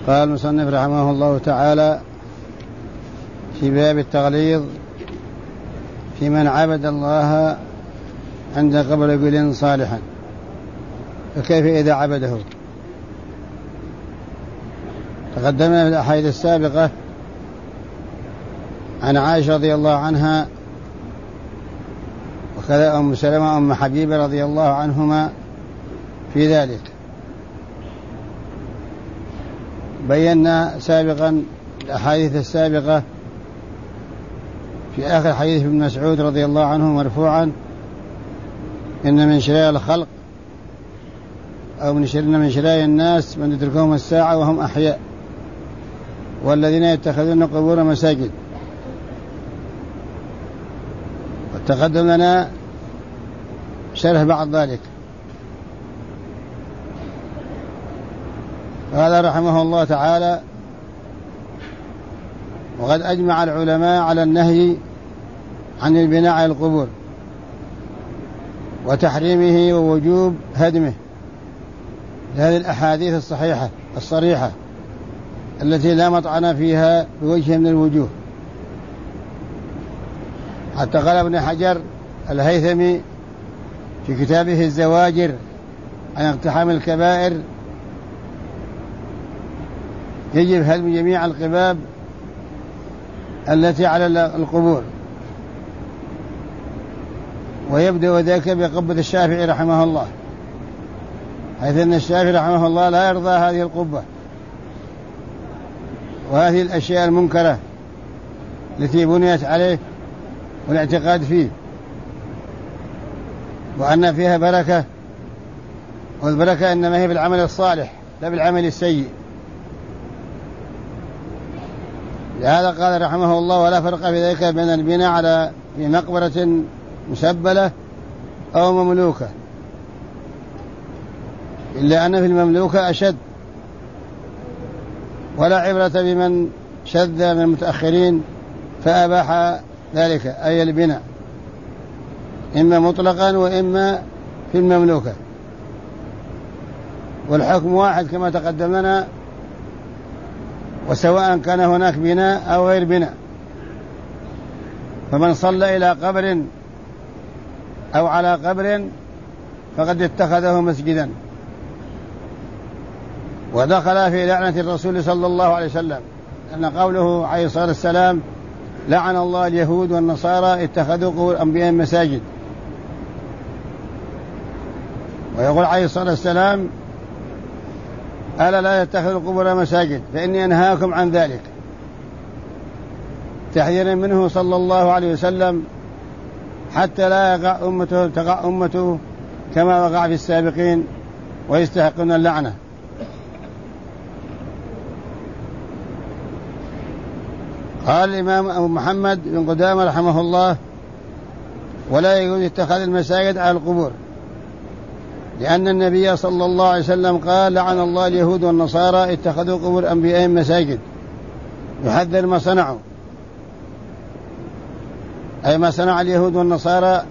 قال المصنف رحمه الله تعالى في باب التغليظ في من عبد الله عند قبر رجل صالحا، فكيف إذا عبده؟ تقدمنا في الأحاديث السابقة عن عائشة رضي الله عنها وكذا أم سلمة أم حبيبة رضي الله عنهما في ذلك. بينا سابقا الأحاديث السابقة في آخر حديث ابن مسعود رضي الله عنه مرفوعا: إن من شرار الخلق أو من شرار الناس من يدركهم الساعة وهم أحياء والذين يتخذون قبور مساجد. وتقدم لنا شرح بعض ذلك. قال رحمه الله تعالى: وقد أجمع العلماء على النهي عن البناء على القبور وتحريمه ووجوب هدمه لهذه الأحاديث الصحيحة الصريحة التي لا مطعن فيها بوجه من الوجوه. حتى قال ابن حجر الهيثمي في كتابه الزواجر عن اقتحام الكبائر: يجب هدم جميع القباب التي على القبور. ويبدأ ذلك بقبة الشافعي رحمه الله، حيث أن الشافعي رحمه الله لا يرضى هذه القبة وهذه الأشياء المنكرة التي بنيت عليه والاعتقاد فيه، وأن فيها بركة، والبركة إنما هي بالعمل الصالح لا بالعمل السيء. لهذا قال رحمه الله: ولا فرق في ذلك بين البناء على في مقبرة مسبلة أو مملوكة، إلا أن في المملوكة أشد. ولا عبرة بمن شذ من المتأخرين فأباح ذلك، أي البناء، إما مطلقا وإما في المملوكة، والحكم واحد كما تقدم لنا، وسواء كان هناك بناء أو غير بناء. فمن صلى إلى قبر أو على قبر فقد اتخذه مسجدا، ودخل في لعنة الرسول صلى الله عليه وسلم، أن قوله عليه الصلاة والسلام: لعن الله اليهود والنصارى اتخذوا قبور أنبياء مساجد. ويقول عليه الصلاة والسلام: ألا لا تتخذوا القبور مساجد فإني أنهاكم عن ذلك، تحذيرا منه صلى الله عليه وسلم حتى لا تقع أمته كما وقع في السابقين ويستحقون اللعنة. قال الإمام أبو محمد بن قدامة رحمه الله: ولا يجوز اتخاذ المساجد على القبور، لأن النبي صلى الله عليه وسلم قال: لعن الله اليهود والنصارى اتخذوا قبور أنبيائهم مساجد، يحذر ما صنعوا، أي ما صنع اليهود والنصارى،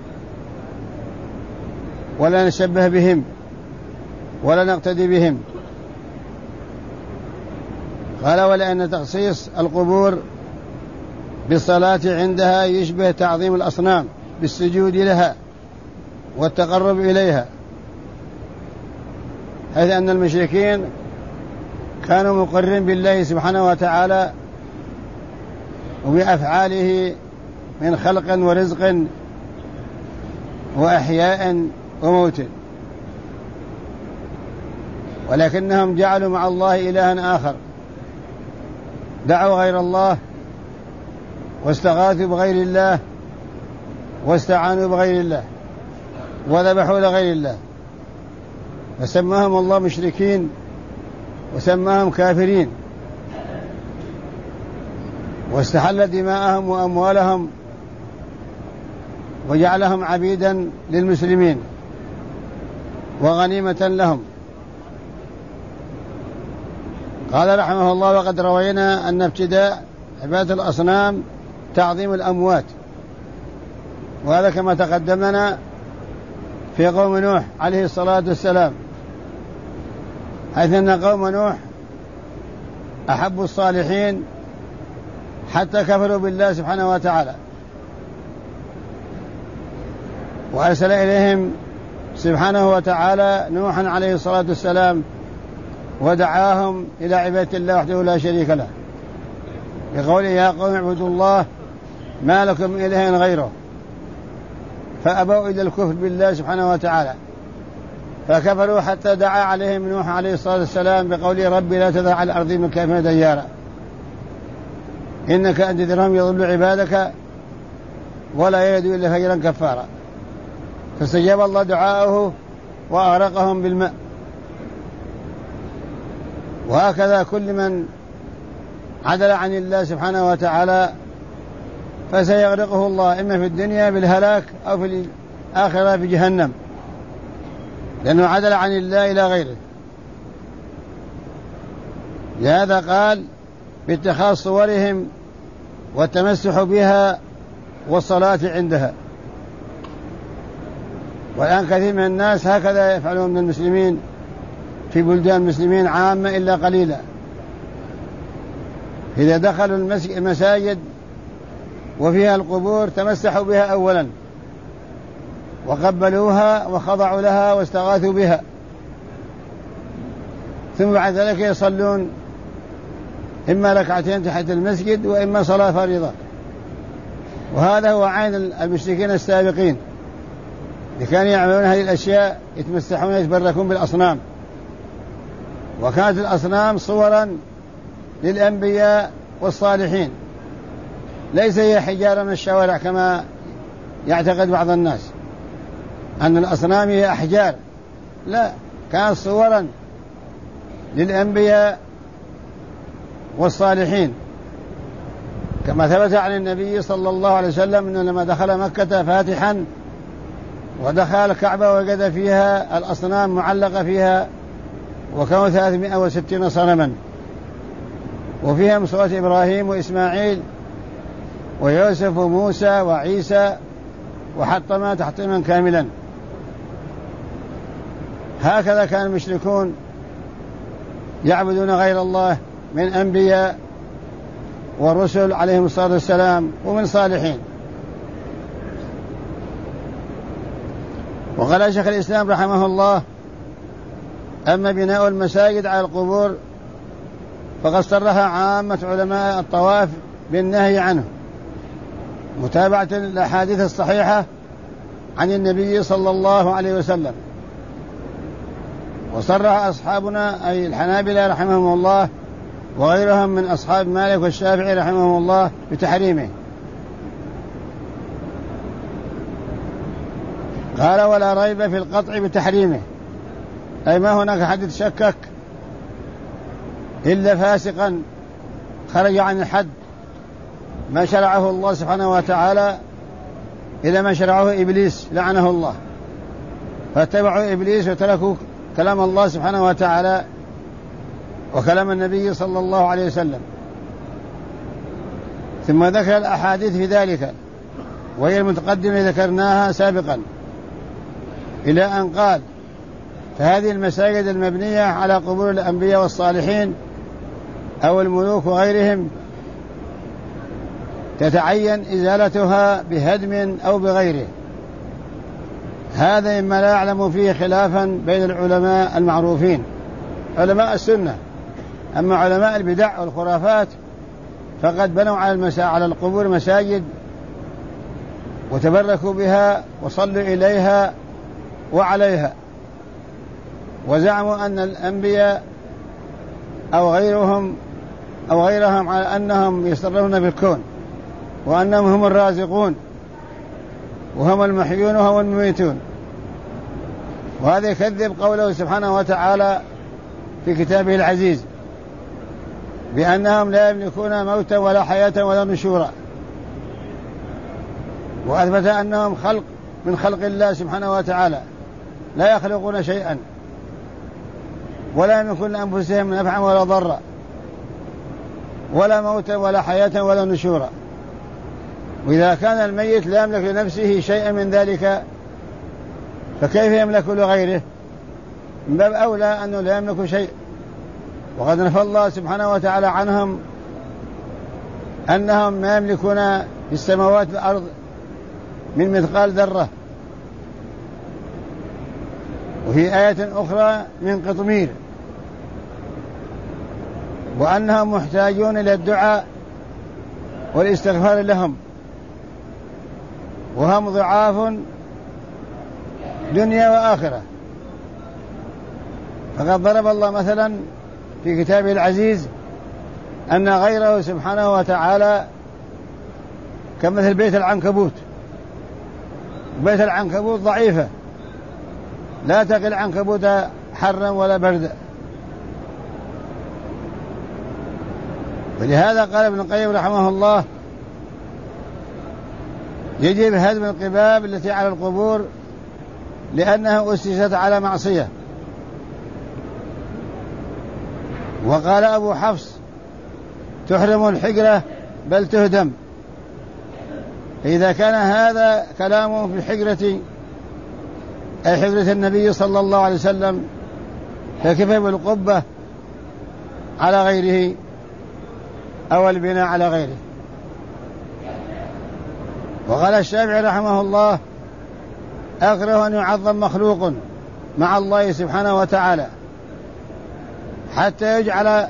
ولا نشبه بهم ولا نقتدي بهم. قال: ولأن تخصيص القبور بالصلاة عندها يشبه تعظيم الأصنام بالسجود لها والتقرب إليها، حيث أن المشركين كانوا مقرين بالله سبحانه وتعالى وبأفعاله من خلق ورزق وأحياء وموت، ولكنهم جعلوا مع الله إلها آخر، دعوا غير الله واستغاثوا بغير الله واستعانوا بغير الله وذبحوا لغير الله، فسماهم الله مشركين وسماهم كافرين، واستحل دماءهم وأموالهم وجعلهم عبيدا للمسلمين وغنيمة لهم. قال رحمه الله: وقد روينا أن ابتداء عبادة الأصنام تعظيم الأموات، وهذا كما تقدمنا في قوم نوح عليه الصلاة والسلام، حيث أن قوم نوح أحبوا الصالحين حتى كفروا بالله سبحانه وتعالى، وأرسل إليهم سبحانه وتعالى نوحا عليه الصلاة والسلام ودعاهم إلى عبادة الله وحده لا شريك له، بقوله يا قوم اعبدوا الله ما لكم من إله غيره، فأبوا إلى الكفر بالله سبحانه وتعالى فكفروا حتى دعا عليهم نوح عليه الصلاة والسلام بقوله ربي لا تذر على الأرض من الكافرين ديارا إنك أن تذرهم يضلوا عبادك ولا يلدوا إلا فجرا كفارا، فاستجاب الله دعاءه وأغرقهم بالماء. وهكذا كل من عدل عن الله سبحانه وتعالى فسيغرقه الله إما في الدنيا بالهلاك أو في الآخرة بجهنم، لأنه عدل عن الله إلى غيره. لهذا قال باتخاذ صورهم والتمسح بها والصلاة عندها. والآن كثير من الناس هكذا يفعلون من المسلمين في بلدان المسلمين عامة إلا قليلا، إذا دخلوا المساجد وفيها القبور تمسحوا بها أولا وقبلوها وخضعوا لها واستغاثوا بها، ثم بعد ذلك يصلون إما ركعتين تحت المسجد وإما صلاة فريضة. وهذا هو عين المشركين السابقين اللي كانوا يعملون هذه الأشياء، يتمسحون يتبركون بالأصنام، وكانت الأصنام صورا للأنبياء والصالحين، ليس هي حجارة من الشوارع كما يعتقد بعض الناس أن الأصنام هي أحجار، لا، كانت صورا للأنبياء والصالحين، كما ثبت عن النبي صلى الله عليه وسلم أنه لما دخل مكة فاتحا ودخل الكعبة وجد فيها الأصنام معلقة فيها، وكانوا 360 صنما، وفيها صورة إبراهيم وإسماعيل ويوسف وموسى وعيسى، وحطمها تحطيما كاملا. هكذا كان المشركون يعبدون غير الله من أنبياء ورسل عليهم الصلاة والسلام ومن صالحين. وقال شيخ الإسلام رحمه الله أما بناء المساجد على القبور فقد صرح عامة علماء الطواف بالنهي عنه متابعة الأحاديث الصحيحة عن النبي صلى الله عليه وسلم. وصرح أصحابنا أي الحنابلة رحمهم الله وغيرهم من أصحاب مالك والشافعي رحمهم الله بتحريمه. قال ولا ريب في القطع بتحريمه، أي ما هناك حد شكك إلا فاسقا خرج عن الحد ما شرعه الله سبحانه وتعالى إلى ما شرعه إبليس لعنه الله، فاتبعوا إبليس وتركوا كلام الله سبحانه وتعالى وكلام النبي صلى الله عليه وسلم. ثم ذكر الأحاديث في ذلك وهي المتقدمة ذكرناها سابقا إلى أن قال فهذه المساجد المبنية على قبور الأنبياء والصالحين أو الملوك وغيرهم تتعين إزالتها بهدم أو بغيره. هذا مما لا أعلم فيه خلافا بين العلماء المعروفين علماء السنة. أما علماء البدع والخرافات فقد بنوا على القبور مساجد وتبركوا بها وصلوا إليها وعليها، وزعموا أن الأنبياء أو غيرهم على أنهم يصرفون بالكون وأنهم هم الرازقون وهم المحيون وهم المميتون. وهذا يكذب قوله سبحانه وتعالى في كتابه العزيز بأنهم لا يملكون موتا ولا حياة ولا نشورا، وأثبت أنهم خلق من خلق الله سبحانه وتعالى لا يخلقون شيئا ولا يملكون أنفسهم نفعا ولا ضرا ولا موتا ولا حياة ولا نشورا. وإذا كان الميت لا يملك لنفسه شيئا من ذلك فكيف يملك لغيره؟ من باب أولى أنه لا يملك شيء. وقد نفى الله سبحانه وتعالى عنهم أنهم ما يملكون في السماوات والأرض من مثقال ذرة، وفي آية أخرى من قطمير، وأنهم محتاجون إلى الدعاء والاستغفار لهم، وهم ضعاف دنيا وآخرة. فقد ضرب الله مثلا في كتابه العزيز أن غيره سبحانه وتعالى كمثل بيت العنكبوت. بيت العنكبوت ضعيفة لا تقي العنكبوت حرا ولا بردا، ولهذا قال ابن القيم رحمه الله: يجب هدم القباب التي على القبور لأنها أسست على معصية. وقال أبو حفص: تحرم الحجرة بل تهدم. إذا كان هذا كلامه في الحجرة أي حجرة النبي صلى الله عليه وسلم، فكيف بالقبة على غيره أو البناء على غيره؟ وقال الشافعي رحمه الله: أكره أن يعظم مخلوق مع الله سبحانه وتعالى حتى يجعل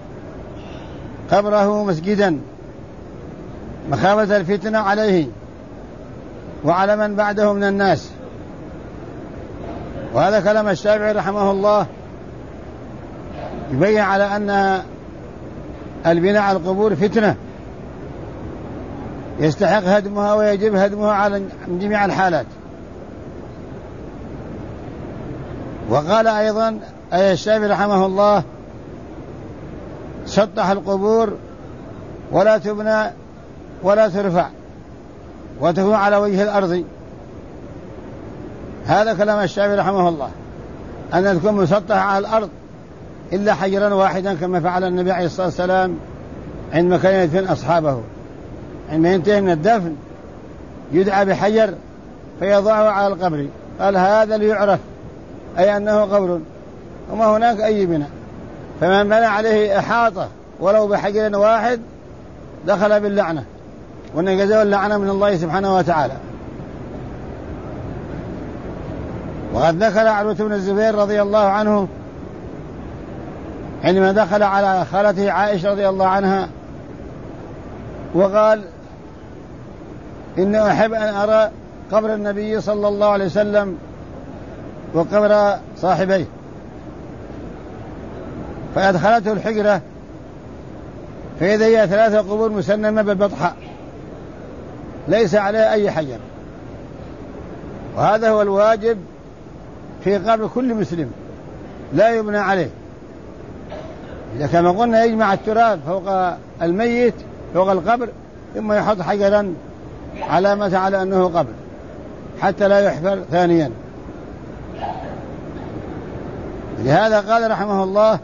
قبره مسجدا مخافة الفتنة عليه وعلى من بعده من الناس. وهذا كلام الشافعي رحمه الله يبين على أن البناء على القبور فتنة يستحق هدمها ويجب هدمها على جميع الحالات. وقال أيضا أي الشافعي رحمه الله: سطح القبور ولا تبنى ولا ترفع وتكون على وجه الأرض. هذا كلام الشافعي رحمه الله، أن تكون مسطحة على الأرض إلا حجرا واحدا كما فعل النبي عليه الصلاة والسلام عندما كان يدفن أصحابه. عندما ينتهي من الدفن يدعى بحجر فيضعه على القبر، قال: هذا ليعرف أي أنه قبر وما هناك أي بناء. فمن بنى عليه إحاطة ولو بحجر واحد دخل باللعنة، ونجزه اللعنة من الله سبحانه وتعالى. وقد ذكر عروة بن الزبير رضي الله عنه عندما دخل على خالته عائشة رضي الله عنها وقال: إني أحب أن أرى قبر النبي صلى الله عليه وسلم وقبر صاحبيه. فأدخلته الحجرة فإذا هي 3 قبور مسنمة بالبطحاء ليس عليها أي حجر. وهذا هو الواجب في قبر كل مسلم، لا يبنى عليه. إذا كما قلنا يجمع التراب فوق الميت فوق القبر ثم يحط حجرا علامة على أنه قبر حتى لا يحفر ثانيا. لهذا قال رحمه الله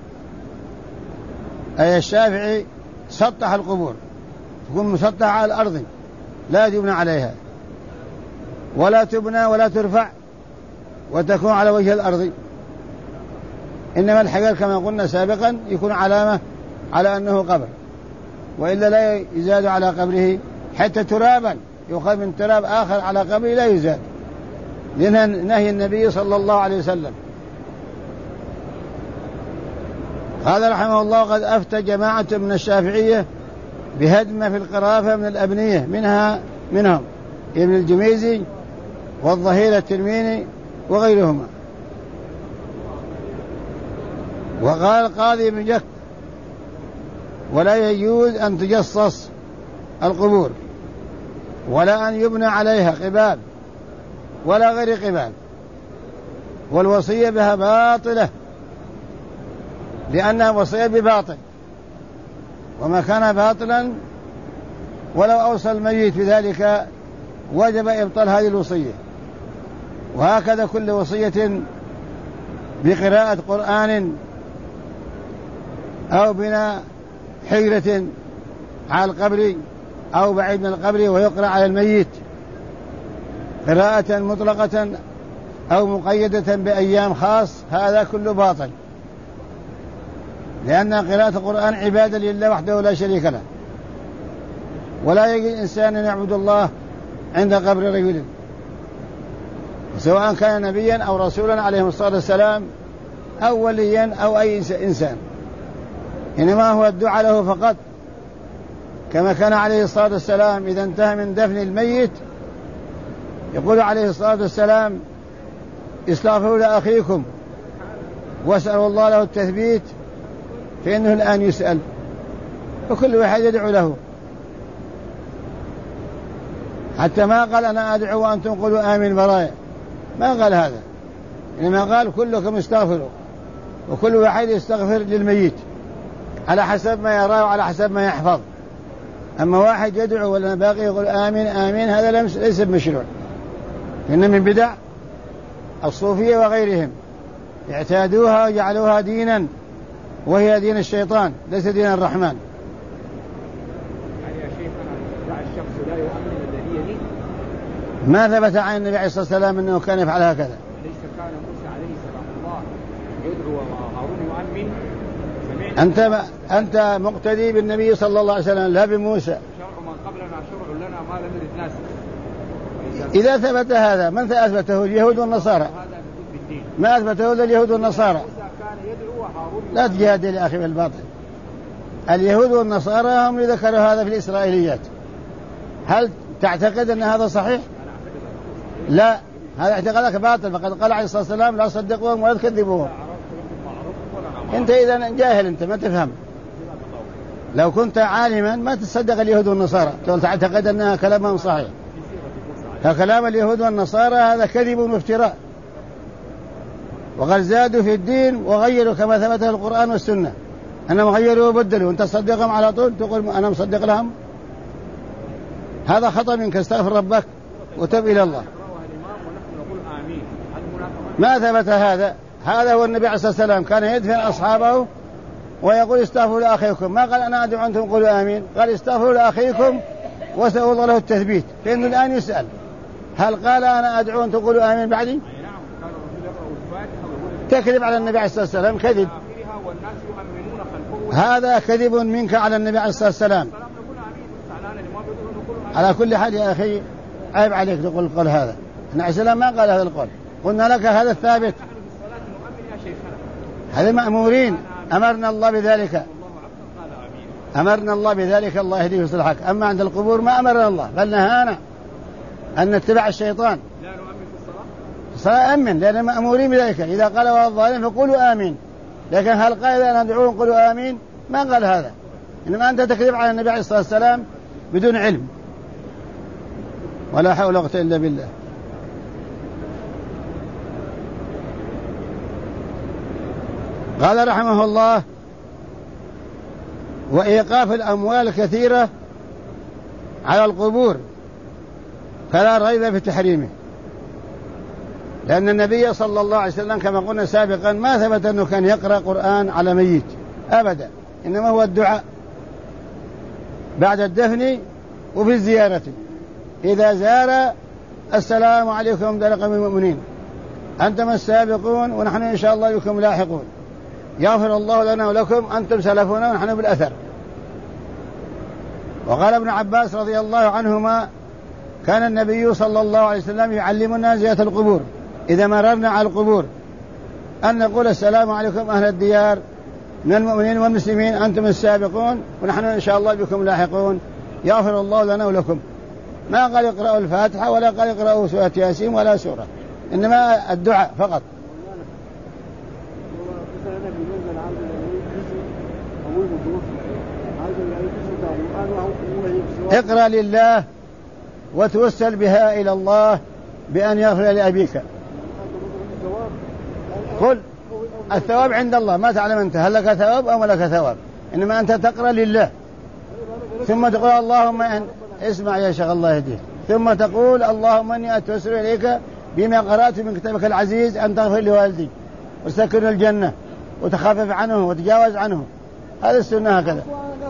أي الشافعي: سطح القبور، تكون مسطحة على الأرض لا يبنى عليها ولا تبنى ولا ترفع وتكون على وجه الأرض. إنما الحجر كما قلنا سابقا يكون علامة على أنه قبر، وإلا لا يزاد على قبره حتى ترابا يؤخذ من تراب آخر على قبره لا يزاد، لأن نهي النبي صلى الله عليه وسلم. هذا رحمه الله قد أفتى جماعة من الشافعية بهدم في القرافة من الأبنية منهم ابن الجميزي والظهير الترميني وغيرهما. وقال القاضي بن جك: ولا يجوز أن تجصص القبور ولا أن يبنى عليها قباب ولا غير قباب، والوصية بها باطلة لأنها وصية بباطل، وما كان باطلا ولو أوصى الميت بذلك وجب إبطال هذه الوصية. وهكذا كل وصية بقراءة قرآن أو بناء حجرة على القبر أو بعيد من القبر ويقرأ على الميت قراءة مطلقة أو مقيدة بأيام خاص، هذا كله باطل. لأن قراءة القرآن عبادة لله وحده لا شريك له، ولا يجوز إنسان أن يعبد الله عند قبر رجل سواء كان نبيا أو رسولا عليه الصلاة والسلام أو وليا أو أي إنسان، إنما هو الدعاء له فقط، كما كان عليه الصلاة والسلام إذا انتهى من دفن الميت يقول عليه الصلاة والسلام استغفروا لأخيكم واسألوا الله له التثبيت فإنه الآن يسأل، وكل واحد يدعو له، حتى ما قال أنا أدعو وأنتم قولوا آمين برايا، ما قال هذا، إنما قال كلكم استغفروا، وكل واحد يستغفر للميت على حسب ما يراه وعلى حسب ما يحفظ. أما واحد يدعو ولا باقي يقول آمين آمين هذا ليس بمشروع، إن من بدع الصوفية وغيرهم اعتادوها وجعلوها دينا، وهي دين الشيطان ليس دين الرحمن. يعني يا شيخنا دع الشخص لا يؤمن الذي يليه، ما ثبت عن النبي عليه الصلاة والسلام أنه كان يفعل هكذا. أليس كان موسى عليه السلام الله يدعو وهارون يؤمن؟ أنت مقتدي بالنبي صلى الله عليه وسلم لا بموسى. شرع من قبلنا شرع لنا ما لم نرد ناس. إذا ثبت هذا من أثبته؟ اليهود والنصارى. ما أثبته إلا اليهود والنصارى. لا تجادل يا أخي بالباطل. اليهود والنصارى هم اللي ذكروا هذا في الإسرائيليات. هل تعتقد أن هذا صحيح؟ لا، هذا اعتقادك باطل، فقد قال عليه الصلاة والسلام لا تصدقوهم ولا تكذبوهم. أنت إذا جاهل، أنت ما تفهم. لو كنت عالما ما تصدق اليهود والنصارى، تعتقد أنها كلامهم صحيح. فكلام اليهود والنصارى هذا كذب وافتراء، وقد زادوا في الدين وغيروا كما ثبت القرآن والسنة، أنهم غيروا وبدلوا، أنت تصدقهم على طول تقول أنا مصدق لهم. هذا خطأ منك، استغفر ربك وتب إلى الله. ما ثبت هذا هو النبي عليه الصلاة والسلام كان يدفن أصحابه ويقول استغفروا لأخيكم، ما قال أنا أدعو أنتم قولوا آمين، قال استغفروا لأخيكم وسألوا الله له التثبيت فإنه الآن يسأل. هل قال أنا أدعو أنتم قولوا آمين بعدي؟ تكذب على النبي عليه الصلاة والسلام، كذب، هذا كذب منك على النبي عليه الصلاة والسلام. على كل حال يا أخي عيب عليك تقول القول هذا، النبي عليه السلام ما قال هذا القول، قلنا لك هذا الثابت، هذا مأمورين، أمرنا الله بذلك، أمرنا الله بذلك، الله يهديه ويصلحك. أما عند القبور ما أمرنا الله، بل نهانا أن نتبع الشيطان. لا نؤمن في الصلاة أمن، لأن مأمورين بذلك، إذا قال والظالم فقولوا آمين، لكن هل قال أن ندعوهم قولوا آمين؟ ما قال هذا، إنما أنت تكذب على النبي عليه الصلاة والسلام بدون علم، ولا حول ولا قوة إلا بالله. قال رحمه الله وإيقاف الأموال كثيرة على القبور فلا ريب في تحريمه، لأن النبي صلى الله عليه وسلم كما قلنا سابقا ما ثبت أنه كان يقرأ قرآن على ميت أبدا، إنما هو الدعاء بعد الدفن وفي الزيارة، إذا زار السلام عليكم دار قوم المؤمنين أنتم السابقون ونحن إن شاء الله بكم لاحقون، يغفر الله لنا ولكم أنتم سلفنا ونحن بالأثر. وقال ابن عباس رضي الله عنهما كان النبي صلى الله عليه وسلم يعلمنا زيارة القبور إذا مررنا على القبور أن نقول السلام عليكم أهل الديار من المؤمنين والمسلمين أنتم السابقون ونحن إن شاء الله بكم لاحقون، يغفر الله لنا ولكم. ما قال يقرأوا الفاتحة ولا قال يقرأوا سورة ياسين ولا سورة، إنما الدعاء فقط. اقرأ لله وتوسل بها إلى الله بأن يغفر لأبيك. قل الثواب عند الله، ما تعلم أنت هل لك ثواب أو ما لك ثواب، إنما أنت تقرأ لله ثم تقول اللهم اسمع يا شيخ الله يهديك، ثم تقول اللهم إني أتوسل إليك بما قرأت من كتابك العزيز أن تغفر لوالدي وتسكن الجنة وتخفف عنه وتجاوز عنه. هذا السنة هكذا،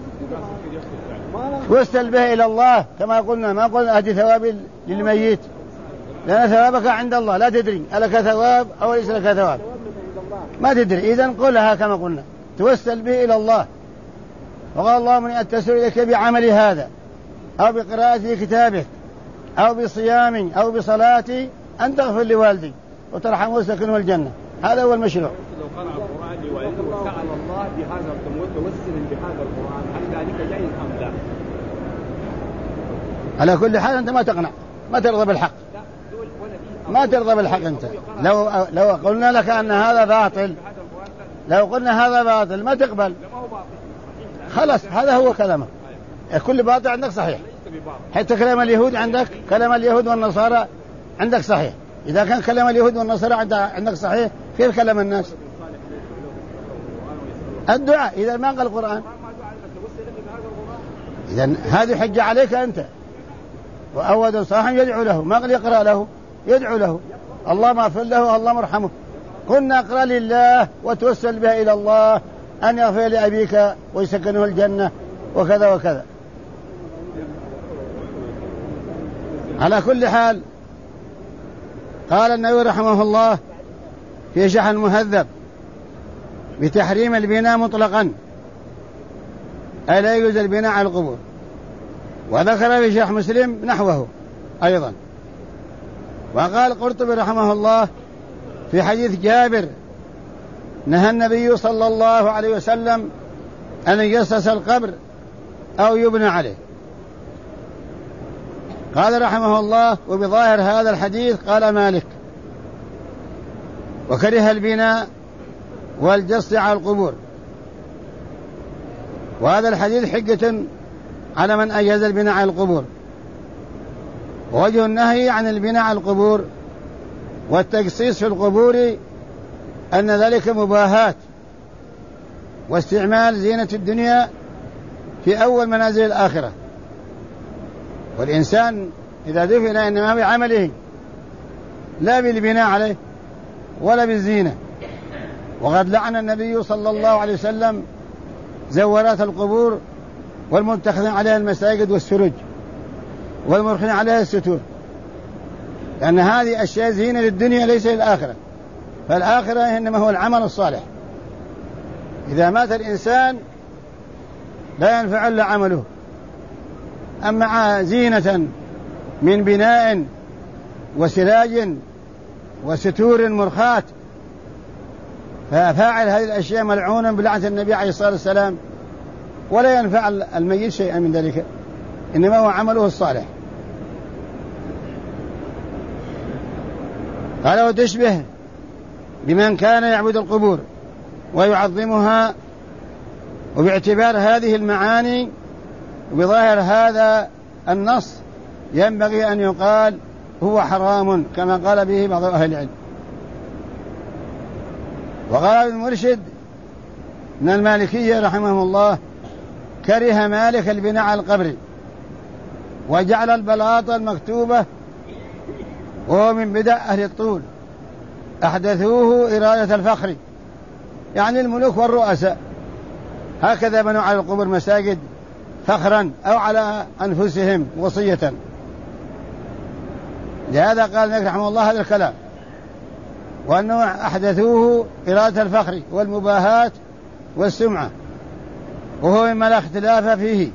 توسل به إلى الله كما قلنا، ما قلنا أهدي ثواب للميت، لأن ثوابك عند الله لا تدري ألك ثواب أو ليس لك ثواب، ما تدري، إذن قلها كما قلنا توسل به إلى الله. وقال اللهم إني أتوسل إليك بعمل هذا أو بقراءة كتابك أو بصيام أو بصلاتي أن تغفر لوالدي وترحمه وسكنه الجنة. هذا هو المشروع. لو قرأ القرآن لوالده وسأل الله بهذا متوسلا بهذا القرآن هل ذلك جائز أم لا؟ على كل حال أنت ما تقنع، ما ترضى بالحق، ما ترضى بالحق. أنت لو قلنا لك أن هذا باطل، لو قلنا هذا باطل ما تقبل. خلاص هذا هو كلامك. كل باطل عندك صحيح، حتى كلام اليهود عندك، كلام اليهود والنصارى عندك صحيح. إذا كان كلام اليهود والنصارى عندك صحيح، كيف كلام الناس؟ الدعاء إذا ما قال القرآن، إذن هذه حجة عليك أنت. وأود صاحا يدعو له، ما قال يقرأ له، يدعو له اللهم اغفر له اللهم ارحمه. قلنا اقرأ لله وتوسل بها إلى الله أن يغفر لأبيك ويسكنه الجنة وكذا وكذا. على كل حال قال النووي رحمه الله في شرح المهذب بتحريم البناء مطلقا، أي لا يجوز البناء على القبور. وذكر في شرح مسلم نحوه أيضا. وقال القرطبي رحمه الله في حديث جابر نهى النبي صلى الله عليه وسلم أن يجسس القبر أو يبنى عليه. قال رحمه الله وبظاهر هذا الحديث قال مالك وكره البناء والجص على القبور. وهذا الحديث حجة على من أجاز البناء على القبور. ووجه النهي عن البناء على القبور والتجصيص في القبور أن ذلك مباهات واستعمال زينة الدنيا في أول منازل الآخرة. والإنسان إذا دفن إنما بعمله لا بالبناء عليه ولا بالزينة. وقد لعن النبي صلى الله عليه وسلم زورات القبور والمتخذين عليها المساجد والسرج والمرخين عليها الستور، لأن هذه أشياء زينة للدنيا ليس للآخرة. فالآخرة إنما هو العمل الصالح. إذا مات الإنسان لا ينفع إلا عمله. أما زينة من بناء وسراج وستور مرخاة ففاعل هذه الأشياء ملعونا بلعنة النبي عليه الصلاة والسلام، ولا ينفع الميت شيئا من ذلك، إنما هو عمله الصالح. قال وتشبه بمن كان يعبد القبور ويعظمها. وباعتبار هذه المعاني وبظاهر هذا النص ينبغي أن يقال هو حرام كما قال به بعض أهل العلم. وقال ابن مرشد من المالكية رحمه الله كره مالك البناء على القبر وجعل البلاط المكتوبة وهو من بدع أهل الطول أحدثوه إرادة الفخر، يعني الملوك والرؤساء هكذا بنوا على القبور مساجد فخرا أو على أنفسهم وصية. لهذا قال النبي رحمه الله هذا الكلام، وأنه أحدثوه إرادة الفخر والمباهات والسمعة، وهو مما لا اختلاف فيه.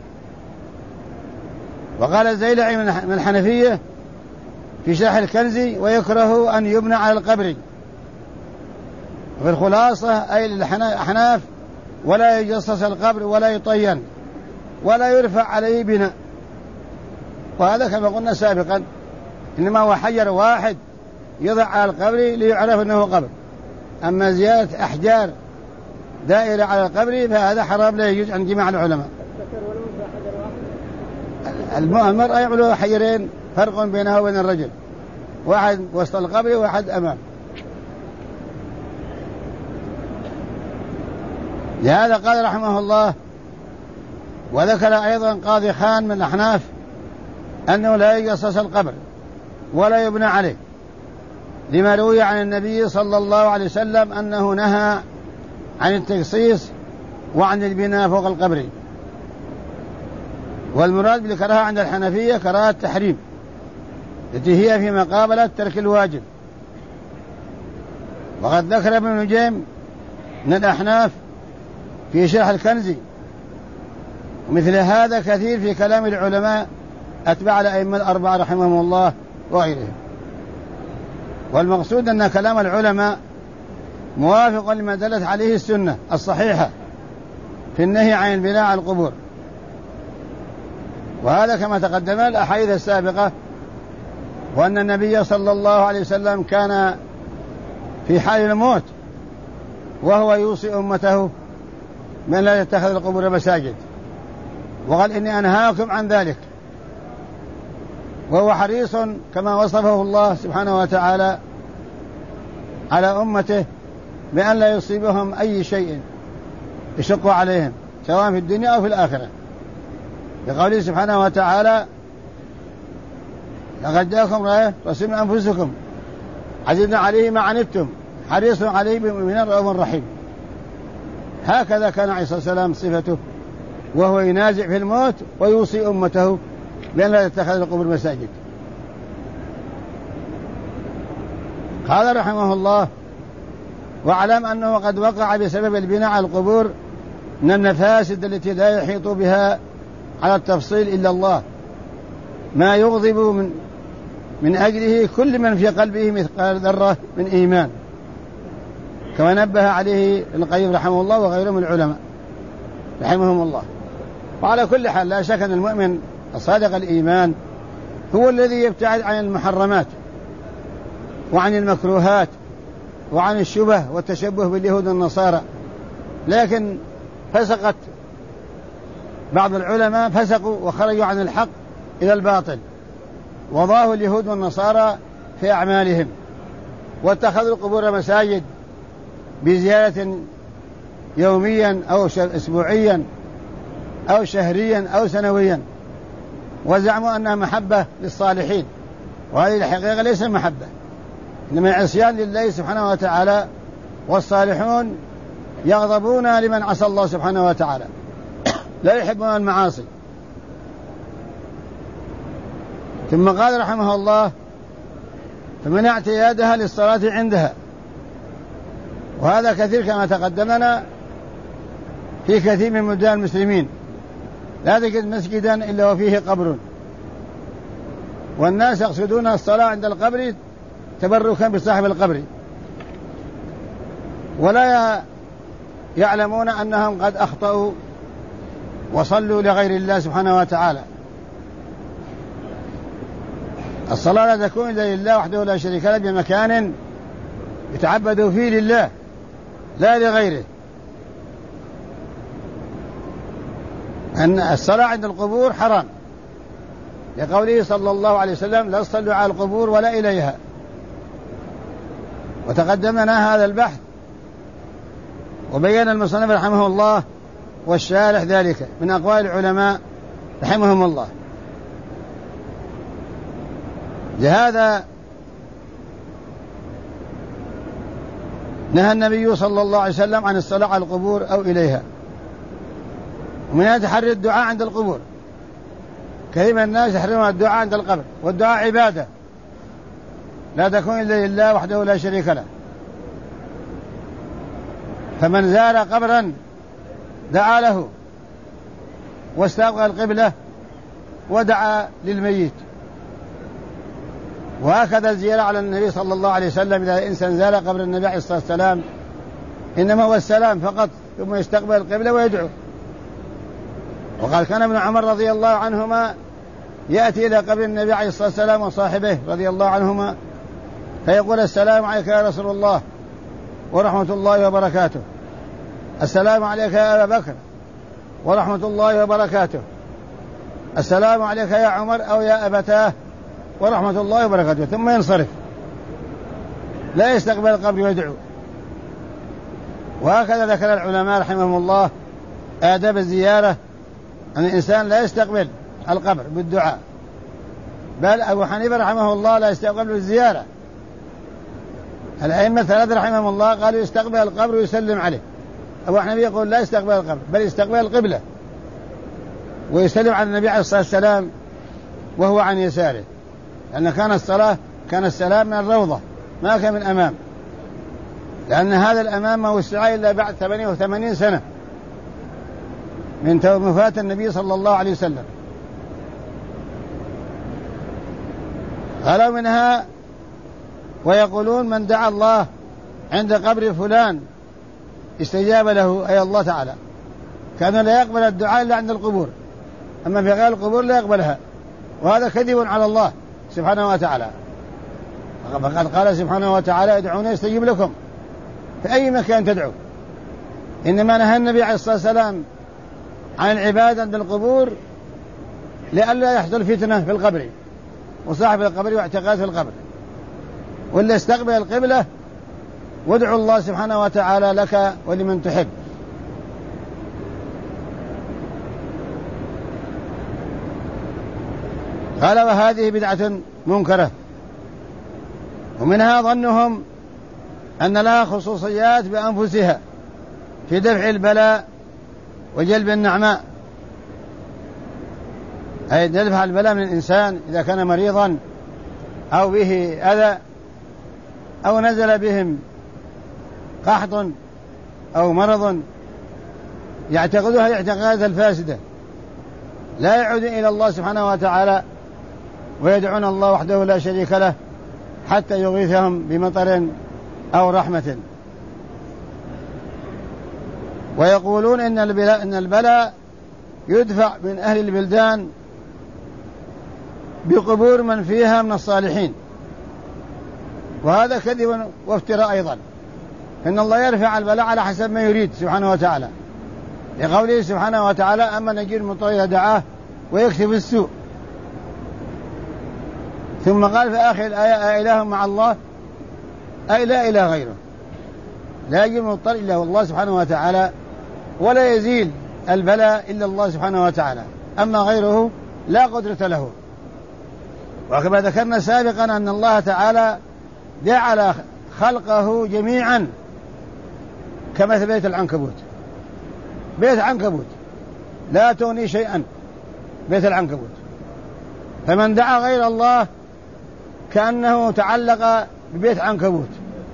وقال الزيلعي من الحنفية في شرح الكنز ويكره أن يبنى على القبر. وفي الخلاصة أي الأحناف ولا يجصص القبر ولا يطين ولا يرفع عليه بناء. وهذا كما قلنا سابقا إنما هو حجر واحد يضع على القبر ليعرف أنه قبر. أما زيادة أحجار دائرة على القبر فهذا حرام لا يجوز عند جماعة العلماء. المرأة يعملوا حجرين فرق بينها وبين الرجل، واحد وسط القبر وواحد أمام. لهذا قال رحمه الله وذكر أيضا قاضي خان من الأحناف أنه لا يجصص القبر ولا يبنى عليه، لما روي عن النبي صلى الله عليه وسلم أنه نهى عن التجصيص وعن البناء فوق القبر. والمراد بالكراهة عند الحنفية كراهة التحريم التي هي في مقابلة ترك الواجب. وقد ذكر ابن نجيم من الأحناف في شرح الكنزي. ومثل هذا كثير في كلام العلماء أتباع الأئمة الأربعة رحمهم الله وغيرهم. والمقصود أن كلام العلماء موافق لما دلت عليه السنة الصحيحة في النهي عن البناء على القبور، وهذا كما تقدم الأحاديث السابقة، وأن النبي صلى الله عليه وسلم كان في حال الموت وهو يوصي أمته من لا يتخذ القبور مساجد، وقال إني أنهاكم عن ذلك، وهو حريص كما وصفه الله سبحانه وتعالى على أمته بأن لا يصيبهم أي شيء يشق عليهم سواء في الدنيا أو في الآخرة، لقوله سبحانه وتعالى: لقد جاءكم رسول من أنفسكم عزيز عليه ما عنتم حريص عليه بالمؤمنين رؤوف رحيم. هكذا كان عليه الصلاة والسلام صفته، وهو ينازع في الموت ويوصي أمته بأن لا يتخذ القبور مساجد. قال رحمه الله: واعلم أنه قد وقع بسبب البناء على القبور من المفاسد التي لا يحيط بها على التفصيل إلا الله ما يغضب من أجله كل من في قلبه مثقال ذرة من إيمان، كما نبه عليه ابن القيم رحمه الله وغيره من العلماء رحمهم الله. وعلى كل حال لا شك أن المؤمن الصادق الإيمان هو الذي يبتعد عن المحرمات وعن المكروهات وعن الشبه والتشبه باليهود والنصارى، لكن فسقت بعض العلماء فسقوا وخرجوا عن الحق إلى الباطل، وضاهوا اليهود والنصارى في أعمالهم، واتخذوا القبور مساجد بزيارة يوميا أو أسبوعيا أو شهريا أو سنويا، وزعموا أنها محبة للصالحين، وهذه الحقيقة ليس محبة، إنما عصيان لله سبحانه وتعالى، والصالحون يغضبون لمن عصى الله سبحانه وتعالى، لا يحبون المعاصي. ثم قال رحمه الله: فمنع اعتيادها للصلاة عندها، وهذا كثير كما تقدمنا في كثير من بلدان المسلمين، لا تجد مسجدا إلا وفيه قبر، والناس يقصدون الصلاة عند القبر تبركا بصاحب القبر، ولا يعلمون أنهم قد أخطأوا وصلوا لغير الله سبحانه وتعالى. الصلاة لا تكون إلا لله وحده لا شريك له بمكان يتعبد فيه لله لا لغيره. أن الصلاة عند القبور حرام، لقوله صلى الله عليه وسلم: لا تصلوا على القبور ولا إليها. وتقدمنا هذا البحث وبين المصنف رحمه الله والشارح ذلك من أقوال العلماء رحمهم الله. لهذا نهى النبي صلى الله عليه وسلم عن الصلاة على القبور أو إليها، ومنها تحري الدعاء عند القبور. كثير من الناس يحرمون الدعاء عند القبر، والدعاء عبادة لا تكون إلا لله وحده لا شريك له، فمن زار قبرا دعا له واستقبل القبلة ودعا للميت. وهكذا الزيارة على النبي صلى الله عليه وسلم، إذا إنسان زار قبر النبي عليه الصلاة والسلام إنما هو السلام فقط، ثم يستقبل القبلة ويدعو. وقال: كان ابن عمر رضي الله عنهما يأتي إلى قبر النبي عليه الصلاة والسلام وصاحبه رضي الله عنهما فيقول: السلام عليك يا رسول الله ورحمة الله وبركاته، السلام عليك يا أبا بكر ورحمة الله وبركاته، السلام عليك يا عمر أو يا أبتاه ورحمة الله وبركاته، ثم ينصرف، لا يستقبل القبر ويدعو. وهكذا ذكر العلماء رحمهم الله آداب الزيارة، أن الإنسان لا يستقبل القبر بالدعاء، بل أبو حنيفة رحمه الله لا يستقبل بالزيارة. الأئمة الثلاثة رحمهم الله قالوا يستقبل القبر ويسلم عليه. أبو حنيفة يقول لا يستقبل القبر بل يستقبل القبلة ويسلم على النبي عليه الصلاة والسلام وهو عن يساره، لأن كان السلام من الروضة ما كان من أمام، لأن هذا الأمام ما وسع إلا بعد 88 سنة من وفاة النبي صلى الله عليه وسلم. قالوا منها ويقولون من دعا الله عند قبر فلان استجاب له، أي الله تعالى، كأنه لا يقبل الدعاء إلا عند القبور، أما في غير القبور لا يقبلها، وهذا كذب على الله سبحانه وتعالى. فقد قال سبحانه وتعالى ادعوني استجيب لكم في أي مكان تدعو. إنما نهى النبي عليه الصلاة والسلام عن العبادة عند القبور لئلا يحصل فتنة في القبر وصاحب القبر واعتقاد في القبر، ولا استقبل القبلة وادعو الله سبحانه وتعالى لك ولمن تحب. قال وهذه بدعة منكرة. ومنها ظنهم أن لها خصوصيات بأنفسها في دفع البلاء وجلب النعماء، أي دفع البلاء من الإنسان إذا كان مريضا أو به أذى أو نزل بهم قحط أو مرض، يعتقدها الاعتقادات الفاسدة، لا يعود إلى الله سبحانه وتعالى ويدعون الله وحده لا شريك له حتى يغيثهم بمطر أو رحمة. ويقولون إن البلاء يدفع من أهل البلدان بقبور من فيها من الصالحين، وهذا كذب وافتراء أيضا، إن الله يرفع البلاء على حسب ما يريد سبحانه وتعالى، لقوله سبحانه وتعالى أما نجير المضطر دعاه ويكتب السوء. ثم قال في آخر الآية أإله مع الله أي لا إله غيره، لا يجيب المضطر إلا الله سبحانه وتعالى، ولا يزيل البلاء إلا الله سبحانه وتعالى، أما غيره لا قدرة له. وكما ذكرنا سابقا أن الله تعالى جعل خلقه جميعا كمثل بيت العنكبوت، بيت عنكبوت لا تغني شيئا، بيت العنكبوت، فمن دعا غير الله كأنه تعلق ببيت عنكبوت.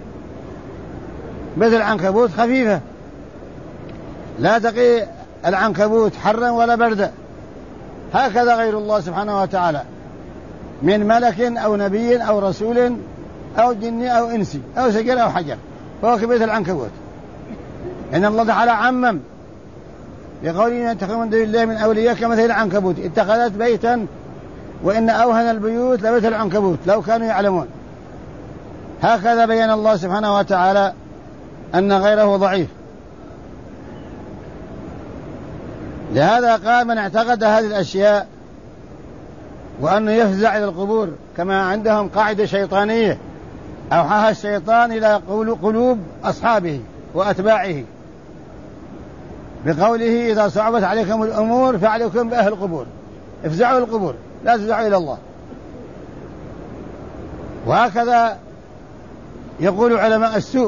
بيت العنكبوت خفيفة لا تقي العنكبوت حرا ولا بردا، هكذا غير الله سبحانه وتعالى من ملك أو نبي أو رسول أو جني أو إنسي أو شجر أو حجر، فهو كبيت العنكبوت. إن الله تعالى عمم بقوله اتخذوا من دون الله من أولياء كمثل العنكبوت اتخذت بيتا وإن أوهن البيوت لبيت العنكبوت لو كانوا يعلمون. هكذا بين الله سبحانه وتعالى أن غيره ضعيف. لهذا قال من اعتقد هذه الأشياء وأنه يفزع إلى القبور، كما عندهم قاعدة شيطانية أوحاها الشيطان إلى قلوب أصحابه وأتباعه بقوله إذا صعبت عليكم الأمور فعليكم بأهل القبور، افزعوا القبور لا تفزعوا إلى الله. وهكذا يقول علماء السوء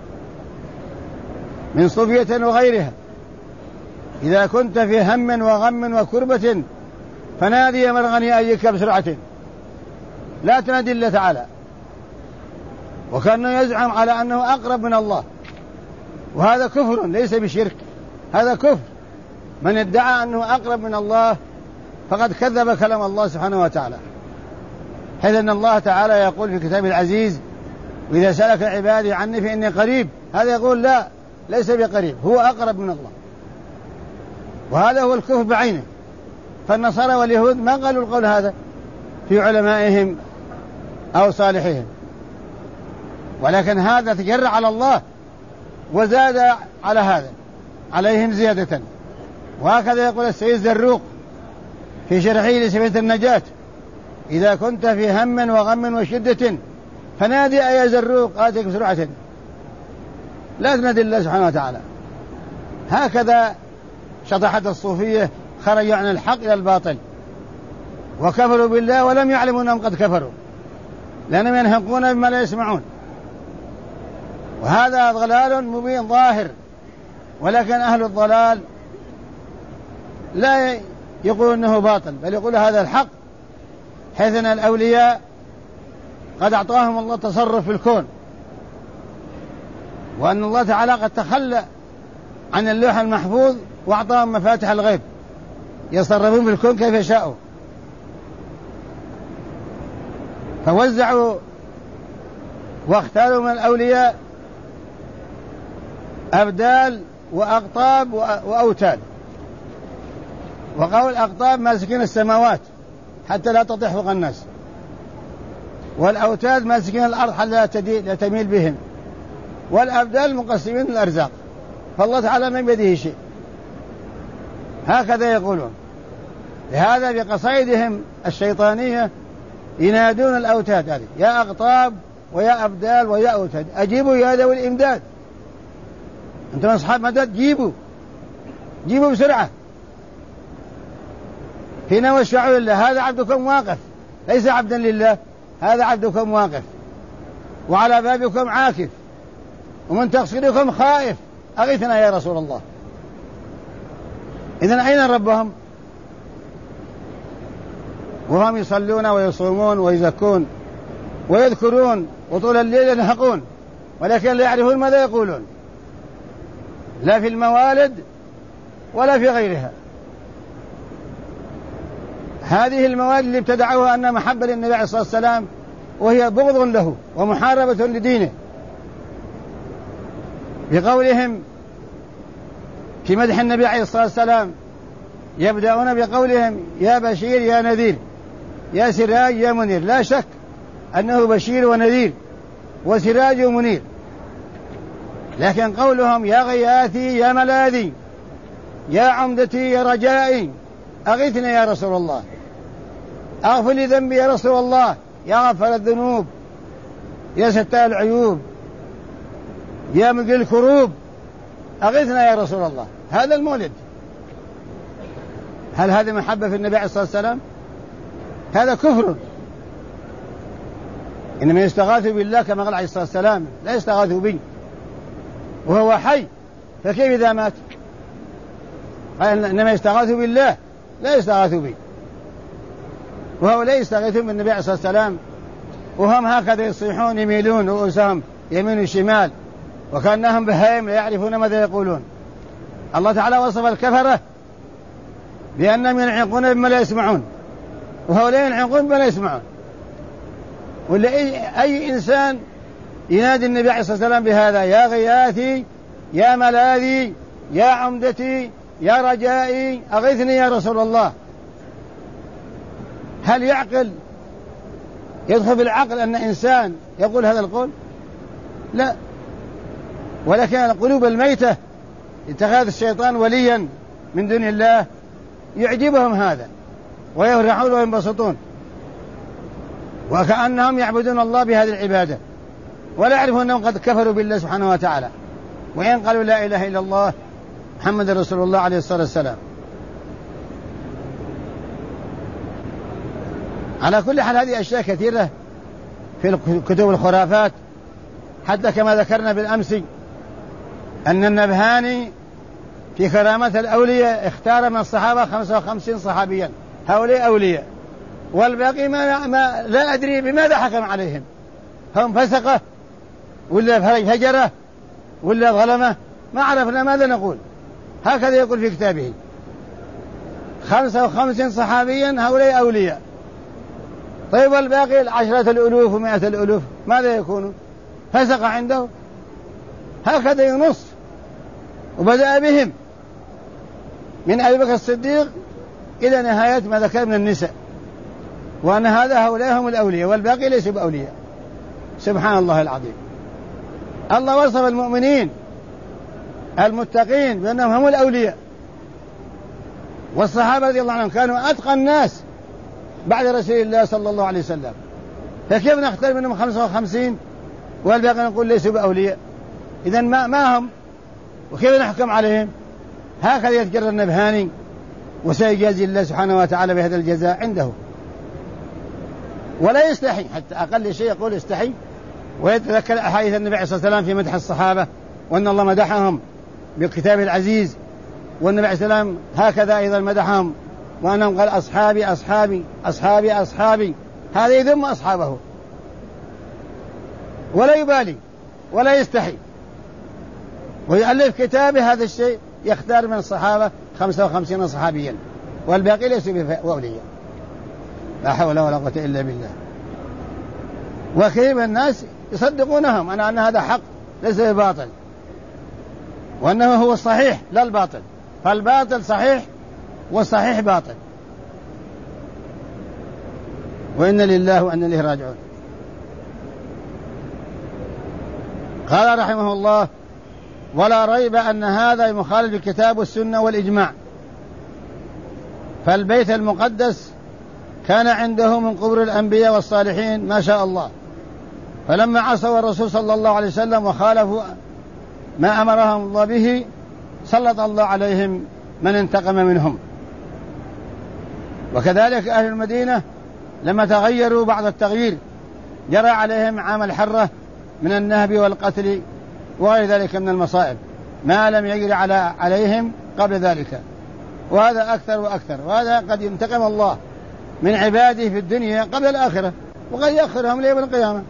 من صوفية وغيرها إذا كنت في هم وغم وكربة فنادي مرغني أيك بسرعة، لا تنادي الله تعالى، وكأنه يزعم على أنه أقرب من الله، وهذا كفر ليس بشرك، هذا كفر. من ادعى أنه أقرب من الله فقد كذب كلام الله سبحانه وتعالى، حيث أن الله تعالى يقول في كتابه العزيز وإذا سألك عبادي عني فإني قريب، هذا يقول لا ليس بقريب، هو أقرب من الله، وهذا هو الكفر بعينه. فالنصارى واليهود ما قالوا القول هذا في علمائهم أو صالحهم، ولكن هذا تجرع على الله وزاد على هذا عليهم زيادة. وهكذا يقول السيد زروق في شرحه لسفينة النجاة إذا كنت في هم وغم وشدة فنادي يا زروق آتيك بسرعة، لا تنادي الله سبحانه وتعالى. هكذا شطحت الصوفية، خرجوا عن الحق إلى الباطل وكفروا بالله ولم يعلموا أنهم قد كفروا، لأنهم ينهقون بما لا يسمعون. وهذا ضلال مبين ظاهر، ولكن أهل الضلال لا يقول أنه باطل، بل يقول هذا الحق، حيث أن الأولياء قد أعطاهم الله تصرف في الكون، وأن الله تعالى قد تخلى عن اللوح المحفوظ وأعطاهم مفاتح الغيب يتصرفون في الكون كيف يشاءوا، فوزعوا واختاروا من الأولياء أبدال وأقطاب وأوتاد. وقالوا الأقطاب ماسكين السماوات حتى لا تطيح فوق الناس، والأوتاد ماسكين الأرض حتى لا تميل بهم، والأبدال مقسمين الأرزاق، فالله تعالى ما بيده شيء. هكذا يقولون. لهذا بقصائدهم الشيطانية ينادون الأوتاد هذه: يا أقطاب ويا أبدال ويا أوتاد أجيبوا يا ذوي الإمداد، أنتم أصحاب مدد، جيبوا بسرعة. حين وشعوا لله: هذا عبدكم واقف، ليس عبدا لله، هذا عبدكم واقف وعلى بابكم عاكف ومن تقصيركم خائف، أغثنا يا رسول الله. إذن أين ربهم وهم يصلون ويصومون ويزكون ويذكرون وطول الليل ينهقون، ولكن لا يعرفون ماذا يقولون، لا في الموالد ولا في غيرها. هذه الموالد اللي ابتدعوها أن محبة للنبي عليه الصلاة والسلام، وهي بغض له ومحاربة لدينه، بقولهم في مدح النبي عليه الصلاة والسلام يبدأون بقولهم: يا بشير يا نذير يا سراج يا منير. لا شك أنه بشير ونذير وسراج ومنير، لكن قولهم: يا غياثي يا ملاذي يا عمدتي يا رجائي أغثني يا رسول الله، أغفر لي ذنبي يا رسول الله، يا غفر الذنوب يا ستار العيوب يا مقل الكروب أغثنا يا رسول الله. هذا المولد. هل هذا محبة في النبي عليه الصلاة والسلام؟ هذا كفر. إنما يستغاثوا بالله كما قال عليه الصلاة والسلام: لا يستغاثوا بي وهو حي، فكيف إذا مات؟ قال: إنما يستغاثوا بالله لا يستغاثوا بي، وهو لا يستغيثون بالنبي عليه الصلاة والسلام، وهم هكذا يصيحون يميلون رؤوسهم يمين وشمال وكأنهم بهائم لا يعرفون ماذا يقولون. الله تعالى وصف الكفرة بأنهم ينعقون بما لا يسمعون، وهؤلاء ينعقون بما لا يسمعون. ولا أي إنسان ينادي النبي عليه الصلاة والسلام بهذا: يا غياثي يا ملاذي يا عمدتي يا رجائي أغثني يا رسول الله، هل يعقل يدخل في العقل أن إنسان يقول هذا القول؟ لا. ولكن القلوب الميتة اتخاذ الشيطان وليا من دون الله يعجبهم هذا ويفرحون وينبسطون، وكأنهم يعبدون الله بهذه العبادة ولا يعرفون أنهم قد كفروا بالله سبحانه وتعالى، وإن قالوا لا إله إلا الله محمد رسول الله عليه الصلاة والسلام. على كل حال هذه أشياء كثيرة في كتب الخرافات، حتى كما ذكرنا بالأمس أن النبهاني في كرامة الأولياء اختار من الصحابة 55 صحابيا، هؤلاء أولياء، والباقي ما لا أدري بماذا حكم عليهم، هم فسقة ولا فجرة ولا ظلمة، ما عرفنا ماذا نقول. هكذا يقول في كتابه: 55 صحابيا هؤلاء أولياء. طيب والباقي 10 الألوف و100 الألوف ماذا يكونوا؟ فسق عنده. هكذا ينص. وبدأ بهم من أبي بكر الصديق إلى نهاية ما ذكر من النساء، وأن هؤلاء هم الأولياء والباقي ليسوا بأولياء. سبحان الله العظيم. الله وصف المؤمنين المتقين بأنهم هم الأولياء، والصحابة رضي الله عنهم كانوا أتقى الناس بعد رسول الله صلى الله عليه وسلم، فكيف نختار منهم 55 والباقي نقول ليسوا بأولياء؟ إذن ما هم، وكيف نحكم عليهم؟ هكذا يتجرى النبهاني، وسيجازي الله سبحانه وتعالى بهذا الجزاء عنده. ولا يستحي، حتى أقل شيء يقول يستحي، ويتذكر أحاديث النبي عليه الصلاة والسلام في مدح الصحابة، وأن الله مدحهم بالكتاب العزيز، والنبي عليه الصلاة والسلام هكذا أيضا مدحهم، وأنهم قال: أصحابي أصحابي أصحابي أصحابي، هذا يذم أصحابه ولا يبالي ولا يستحي، ويؤلف كتابه هذا الشيء يختار من الصحابة 55 صحابيا والباقي ليسوا بأولياء. لا حول ولا قوة إلا بالله. وكيف الناس يصدقونهم أن هذا حق ليس باطل، وأنه هو الصحيح لا الباطل، فالباطل صحيح والصحيح باطل. وإن لله وإن إليه راجعون. قال رحمه الله: ولا ريب أن هذا مخالف الكتاب والسنة والإجماع، فالبيت المقدس كان عنده من قبور الأنبياء والصالحين ما شاء الله، فلما عصوا الرسول صلى الله عليه وسلم وخالفوا ما أمرهم الله به سلط الله عليهم من انتقم منهم. وكذلك أهل المدينة لما تغيروا بعض التغيير جرى عليهم عام الحرة من النهب والقتل وغير ذلك من المصائب ما لم يجري عليهم قبل ذلك، وهذا أكثر وأكثر. وهذا قد ينتقم الله من عباده في الدنيا قبل الآخرة، وقد يأخرهم ليوم القيامة.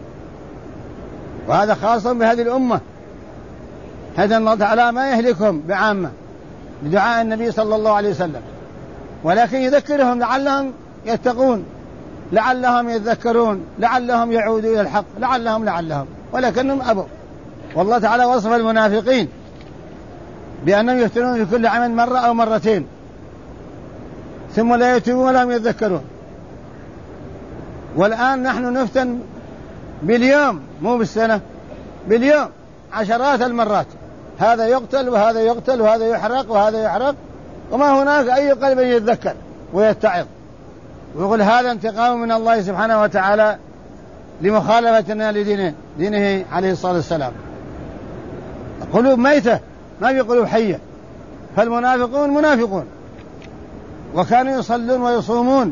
وهذا خاص بهذه الأمة، هذا الله تعالى ما يهلكهم بعامة بدعاء النبي صلى الله عليه وسلم، ولكن يذكرهم لعلهم يتقون، لعلهم يتذكرون، لعلهم يعودوا إلى الحق، لعلهم ولكنهم أبوا. والله تعالى وصف المنافقين بأنهم يفتنون في كل عام مرة أو مرتين ثم لا يتوبون ولهم يتذكرون. والآن نحن نفتن باليوم مو بالسنة، باليوم عشرات المرات، هذا يقتل وهذا يقتل وهذا يحرق وهذا يحرق، وما هناك أي قلب يتذكر ويتعظ ويقول هذا انتقام من الله سبحانه وتعالى لمخالفتنا لدينه عليه الصلاة والسلام. قلوب ميتة ما في قلوب حية. فالمنافقون منافقون، وكانوا يصلون ويصومون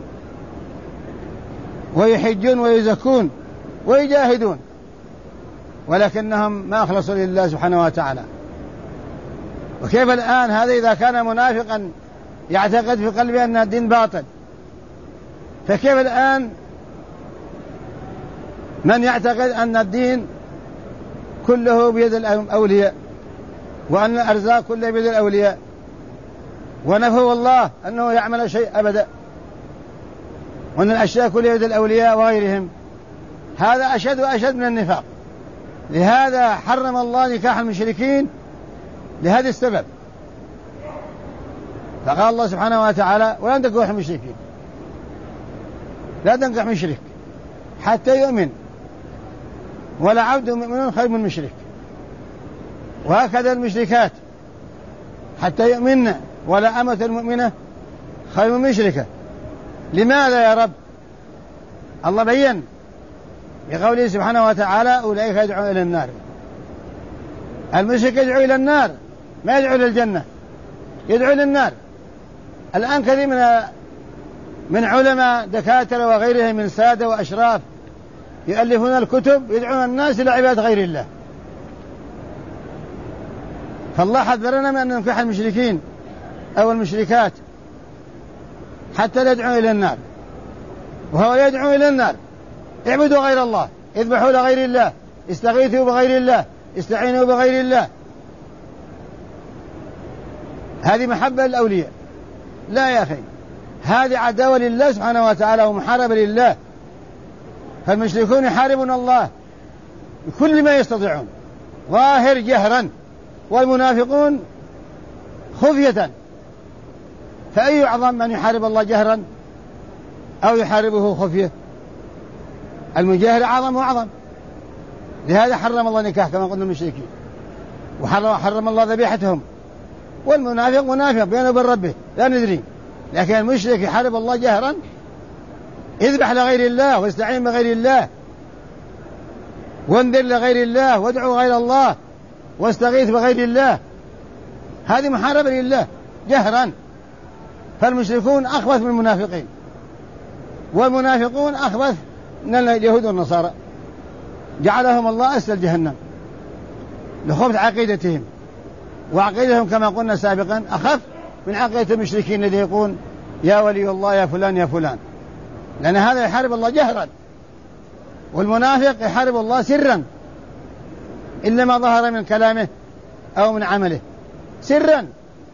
ويحجون ويزكون ويجاهدون، ولكنهم ما أخلصوا لله سبحانه وتعالى. وكيف الآن هذا إذا كان منافقا يعتقد في قلبه أن الدين باطل، فكيف الآن من يعتقد أن الدين كله بيد الأولياء وأن الأرزاق كلها بيد الأولياء ونفوا الله أنه يعمل شيء أبدا، وأن الأشياء كلها بيد الأولياء وغيرهم؟ هذا أشد وأشد من النفاق. لهذا حرم الله نكاح المشركين لهذا السبب. فقال الله سبحانه وتعالى: ولا تنكحوا المشركين، لا تنكح مشرك حتى يؤمن، ولا عبد مؤمن خير من مشرك. وهكذا المشركات حتى يؤمن، ولا أمة مؤمنة خير من مشركة. لماذا يا رب؟ الله بيّن بقوله سبحانه وتعالى: أولئك يدعون إلى النار. المشرك يدعو إلى النار، ما يدعو إلى الجنة، يدعو إلى النار. الآن كثير من علماء دكاترة وغيرهم من سادة وأشراف يؤلفون الكتب يدعون الناس إلى عبادة غير الله. فالله حذرنا من أن ننكح المشركين أو المشركات حتى لا يدعون إلى النار، وهو يدعو إلى النار. اعبدوا غير الله، اذبحوا لغير الله، استغيثوا بغير الله، استعينوا بغير الله. هذه محبة للأولياء؟ لا يا أخي، هذه عداوة لله سبحانه وتعالى ومحاربة لله. فالمشركون يحاربون الله بكل ما يستطيعون ظاهر جهرا، والمنافقون خفية. فأي أعظم من يحارب الله جهرا أو يحاربه خفية؟ المجاهر أعظم وأعظم. لهذا حرم الله نكاح كما قلنا المشركين، وحرم الله ذبيحتهم. والمنافق منافق بينه وبين ربه لا ندري، لكن المشرك يحارب الله جهرا، اذبح لغير الله واستعين بغير الله وانذر لغير الله وادعو غير الله واستغيث بغير الله. هذه محاربة لله جهرا. فالمشركون أخبث من المنافقين، والمنافقون أخبث من اليهود والنصارى، جعلهم الله أسفل جهنم لخبث عقيدتهم. وعقيدتهم كما قلنا سابقا أخف من عقيدة المشركين الذي يقول يا ولي الله يا فلان يا فلان، لأن هذا يحارب الله جهرا، والمنافق يحارب الله سرا إلا ما ظهر من كلامه أو من عمله. سرا،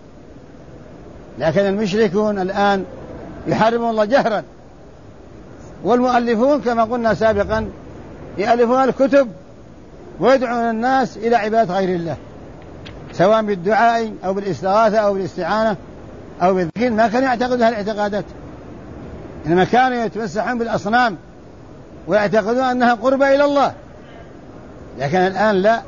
لكن المشركون الآن يحاربون الله جهرا، والمؤلفون كما قلنا سابقا يألفون الكتب ويدعون الناس إلى عبادة غير الله، سواء بالدعاء أو بالاستغاثة أو بالاستعانة أو بالذكر. ما كانوا يعتقدون هالاعتقادات، إنما كانوا يتمسحون بالأصنام ويعتقدون أنها قربة إلى الله. لكن الآن لا،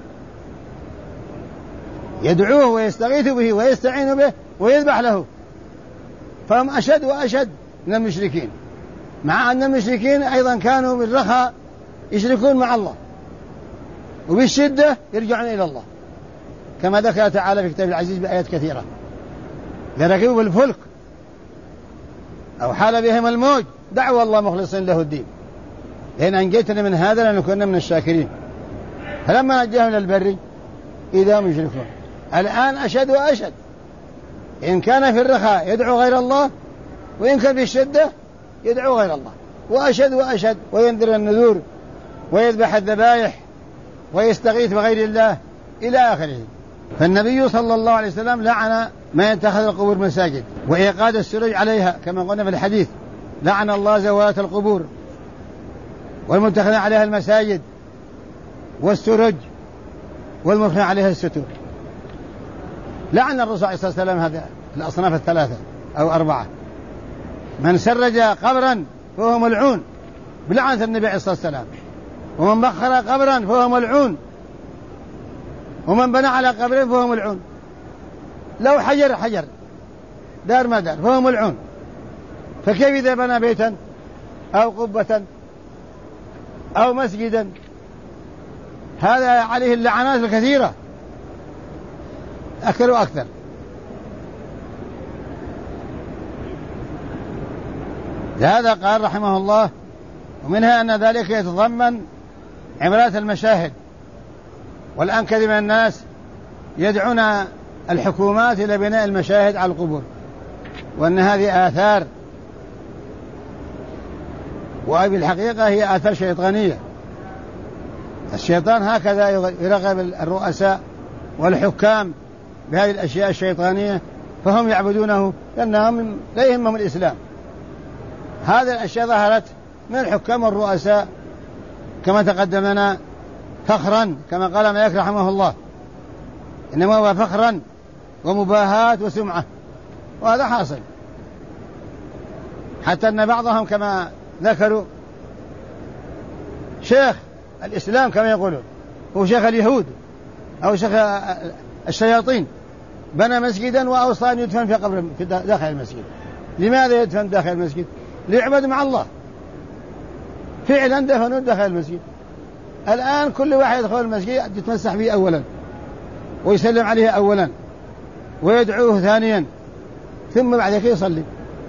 يدعوه ويستغيث به ويستعين به ويذبح له، فهم أشد وأشد من المشركين، مع أن المشركين أيضا كانوا بالرخاء يشركون مع الله، وبالشدة يرجعون إلى الله، كما ذكر تعالى في كتاب العزيز بآيات كثيرة. لركبوا بالفلك أو حال بهم الموج دعوا الله مخلصين له الدين، لئن أنجيتنا من هذا لنكون من الشاكرين. فلما نجاهم إلى البر إذا هم يشركون. الآن أشد وأشد، إن كان في الرخاء يدعو غير الله، وإن كان في الشدة يدعو غير الله، وأشد وأشد، وينذر النذور ويذبح الذبائح ويستغيث بغير الله إلى آخره. فالنبي صلى الله عليه وسلم لعن ما يتخذ القبور مساجد وإيقاد السرج عليها، كما قلنا في الحديث: لعن الله زوات القبور والمتخذ عليها المساجد والسرج والمرخى عليها الستور. لعن الرسول صلى الله عليه وسلم هذه الأصناف الثلاثة أو أربعة: من سرج قبرا فهو ملعون بلعنة النبي عليه الصلاة والسلام، ومن بخر قبرا فهو ملعون، ومن بنى على قبر فهو ملعون، لو حجر دار ما دار فهو ملعون. فكيف إذا بنى بيتا أو قبة أو مسجدا؟ هذا عليه اللعنات الكثيرة أكثر وأكثر. لهذا قال رحمه الله: ومنها أن ذلك يتضمن عمارة المشاهد. والآن كثير من الناس يدعون الحكومات إلى بناء المشاهد على القبور، وأن هذه آثار، وبالحقيقة هي آثار شيطانية. الشيطان هكذا يرغب الرؤساء والحكام بهذه الأشياء الشيطانية، فهم يعبدونه لأنهم لا يهمهم الإسلام. هذه الأشياء ظهرت من الحكام والرؤساء كما تقدم لنا فخرا، كما قال مالك رحمه الله: إنما هو فخرا ومباهاة وسمعة. وهذا حاصل، حتى أن بعضهم كما ذكروا شيخ الإسلام كما يقولون، هو شيخ اليهود أو شيخ الشياطين، بنى مسجدا وأوصى أن يدفن في قبر في داخل المسجد. لماذا يدفن داخل المسجد؟ ليعبد مع الله. فعلا دفنوا داخل المسجد. الآن كل واحد يدخل المسجد يتمسح به أولا، ويسلم عليه أولا، ويدعوه ثانيا، ثم بعد ذلك يصلي.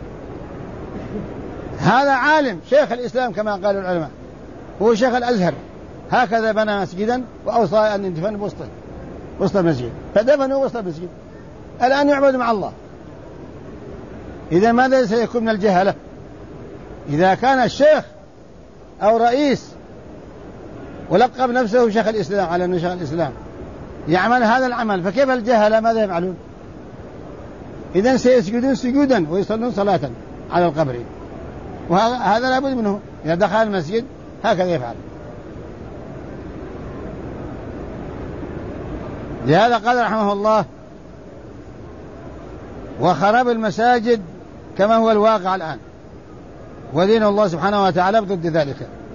هذا عالم شيخ الإسلام كما قال العلماء، هو شيخ الأزهر، هكذا بنى مسجدا وأوصى أن يدفن وسط المسجد، فدفنوا وسط المسجد. الآن يعبد مع الله. إذا ماذا سيكون من الجهلة؟ إذا كان الشيخ أو رئيس ولقب نفسه شيخ الإسلام على أنه شيخ الإسلام يعمل هذا العمل، فكيف الجهلة ماذا يفعلون؟ إذن سيسجدون سجودا ويصلون صلاة على القبر، وهذا لابد منه. إذا دخل المسجد هكذا يفعل. لهذا قال رحمه الله: وخراب المساجد كما هو الواقع الآن، ودين الله سبحانه وتعالى ضد ذلك.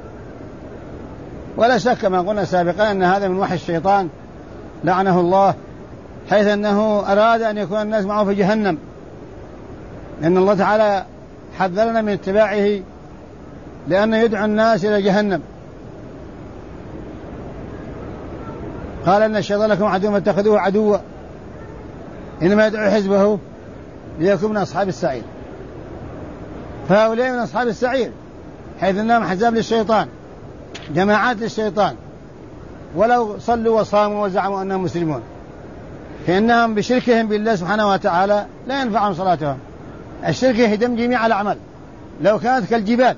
ولا شك كما قلنا سابقا أن هذا من وحي الشيطان لعنه الله، حيث أنه أراد أن يكون الناس معه في جهنم، لأن الله تعالى حذرنا من اتباعه لأنه يدعو الناس إلى جهنم. قال إن الشيطان لكم عدو فاتخذوه عدوا، إنما يدعو حزبه ليكون من أصحاب السعير. فهؤلاء من أصحاب السعير، حيث أنهم أحزاب للشيطان، جماعات للشيطان، ولو صلوا وصاموا وزعموا أنهم مسلمون، فإنهم بشركهم بالله سبحانه وتعالى لا ينفعهم صلاتهم. الشرك يهدم جميع الأعمال لو كانت كالجبال.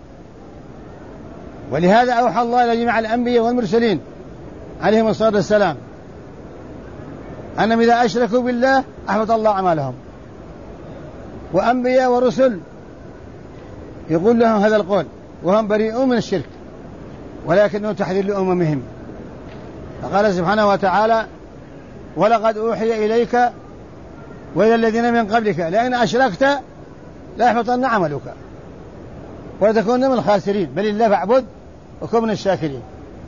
ولهذا أوحى الله إلى جميع الأنبياء والمرسلين عليهم الصلاة والسلام أنهم إذا أشركوا بالله أحبط الله أعمالهم، وأنبياء ورسل يقول لهم هذا القول وهم بريئون من الشرك، ولكنه تحذير لأممهم. فقال سبحانه وتعالى: ولقد أوحي إليك وإلى الذين من قبلك لئن أشركت لا يحبطن عملك وتكون من الخاسرين، بل الله فاعبد وكن من الشاكرين.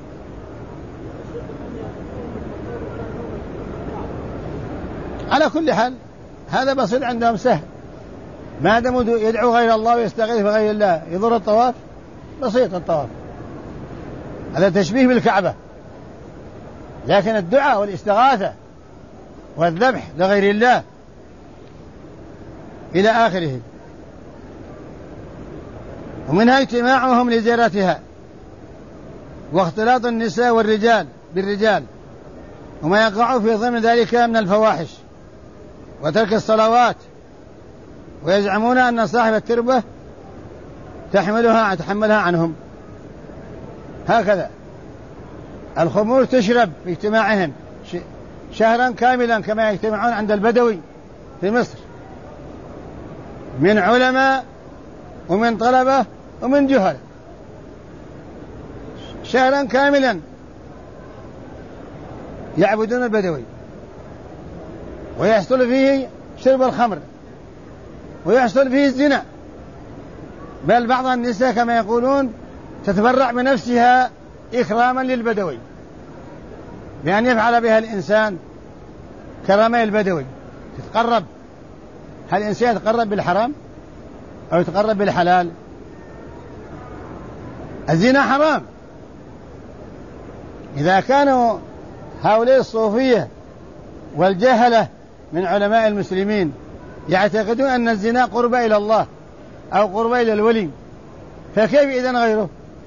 على كل حال هذا بسيط عندهم، سهل، ما دام يدعو غير الله ويستغيث بغير الله يضر الطواف، بسيط الطواف، هذا تشبيه بالكعبة. لكن الدعاء والاستغاثة والذبح لغير الله إلى آخره. ومنها اجتماعهم لزيارتها واختلاط النساء والرجال بالرجال وما يقع في ضمن ذلك من الفواحش وترك الصلوات. ويزعمون أن صاحب التربة تحملها عنهم. هكذا الخمور تشرب في اجتماعهم شهرا كاملا كما يجتمعون عند البدوي في مصر من علماء ومن طلبة ومن جهل، شهرا كاملا يعبدون البدوي، ويحصل فيه شرب الخمر ويحصل فيه الزنا، بل بعض النساء كما يقولون تتبرع بنفسها إكراما للبدوي بأن يفعل بها الإنسان كرامة البدوي، تتقرب. هل الإنسان يتقرب بالحرام أو يتقرب بالحلال؟ الزنا حرام. إذا كانوا هؤلاء الصوفية والجهلة من علماء المسلمين يعتقدون أن الزنا قربة إلى الله أو قربة إلى الولي، فكيف إذن غيره؟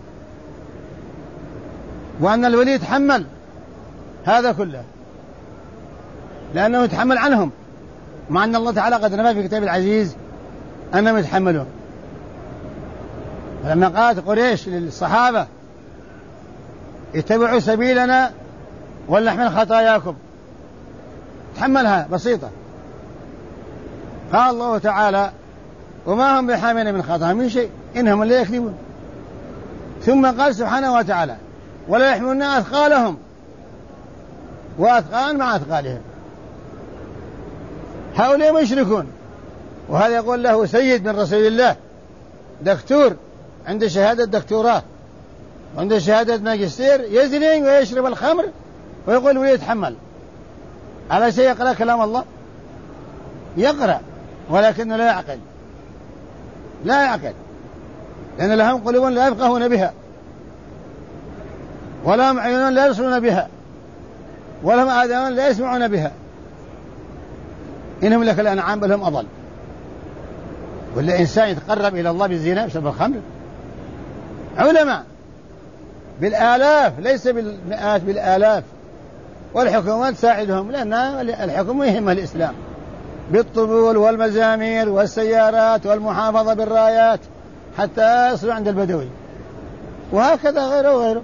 وأن الولي يتحمل هذا كله لأنه يتحمل عنهم، مع أن الله تعالى قد نفى في كتاب العزيز أنهم يتحملون. لما قالت قريش للصحابة: اتبعوا سبيلنا ولنحمل خطاياكم، تحملها بسيطة. قال الله تعالى: وما هم بحاملين من خطاياهم من شيء إنهم لا يكذبون. ثم قال سبحانه وتعالى: ولا يحملون أثقالهم وأثقال مع أثقالهم. هؤلاء مشركون، وهذا يقول له سيد من رسول الله، دكتور عنده شهادة دكتوراه وعنده شهادة ماجستير، يزني ويشرب الخمر ويقول ويتحمل. على شيء يقرأ كلام الله؟ يقرأ ولكنه لا يعقل، لا يعقل، لأن لهم قلوب لا يفقهون بها، ولهم عيون لا يبصرون بها، ولهم آذان لا يسمعون بها، إنهم لك الأنعام بل هم أضل. ولا إنسان يتقرب إلى الله بالزنا بسبب الخمر؟ علماء بالآلاف ليس بالمئات، بالآلاف، والحكومات تساعدهم لأن الحكومة يهمها الإسلام بالطبول والمزامير والسيارات والمحافظة بالرايات حتى يصلوا عند البدوي، وهكذا غيره وغيره.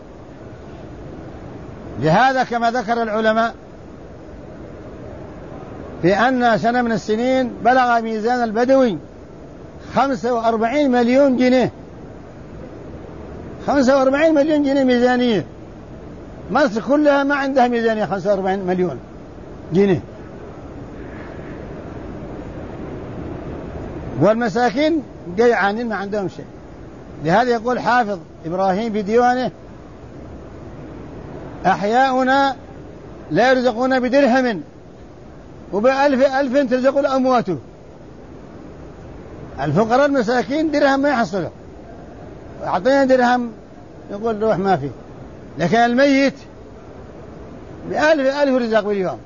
لهذا كما ذكر العلماء في أن سنة من السنين بلغ ميزان البدوي 45 مليون جنيه، 45 مليون جنيه ميزانية. مصر كلها ما عندها ميزانية 45 مليون جنيه. والمساكين جيعانين ما عندهم شيء. لهذا يقول حافظ إبراهيم في ديوانه: أحياؤنا لا يرزقون بدرهم وب1000 ترزق الأموات. الفقراء المساكين درهم ما يحصله، أعطينا درهم يقول روح ما فيه، لكن الميت ب1000 رزق باليوم.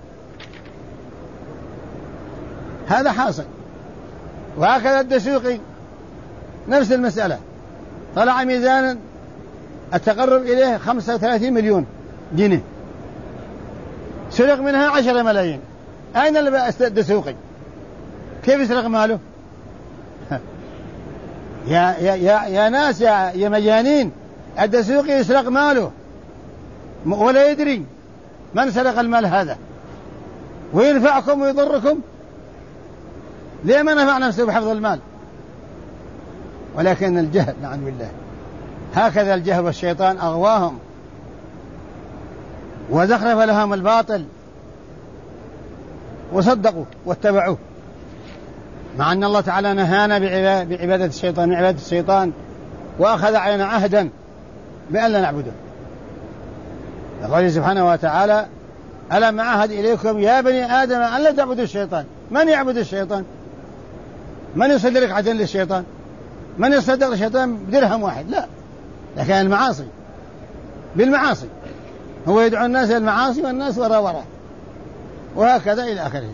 هذا حاصل. وهكذا الدسوقي نفس المسألة، طلع ميزانا التقرب إليه 35 مليون جنيه، سرق منها 10 ملايين. أين الدسوقي؟ كيف يسرق ماله؟ يا ناس يا مجانين، الدسوقي يسرق ماله ولا يدري من سرق المال هذا. وينفعكم ويضركم. ليه ما نفع نفسه بحفظ المال؟ ولكن الجهل نعوذ بالله، هكذا الجهل والشيطان أغواهم وزخرف لهم الباطل وصدقوا واتبعوه، مع أن الله تعالى نهانا بعبادة الشيطان، من عبادة الشيطان، وأخذ علينا عهدا بأن لا نعبده. يقول سبحانه وتعالى: ألم أعهد إليكم يا بني آدم أن لا تعبدوا الشيطان. من يعبد الشيطان؟ من يصدر ركعة للشيطان؟ من يصدق الشيطان بدرهم واحد؟ لا، لكن المعاصي، بالمعاصي هو يدعو الناس إلى المعاصي والناس وراء، وهكذا إلى آخره.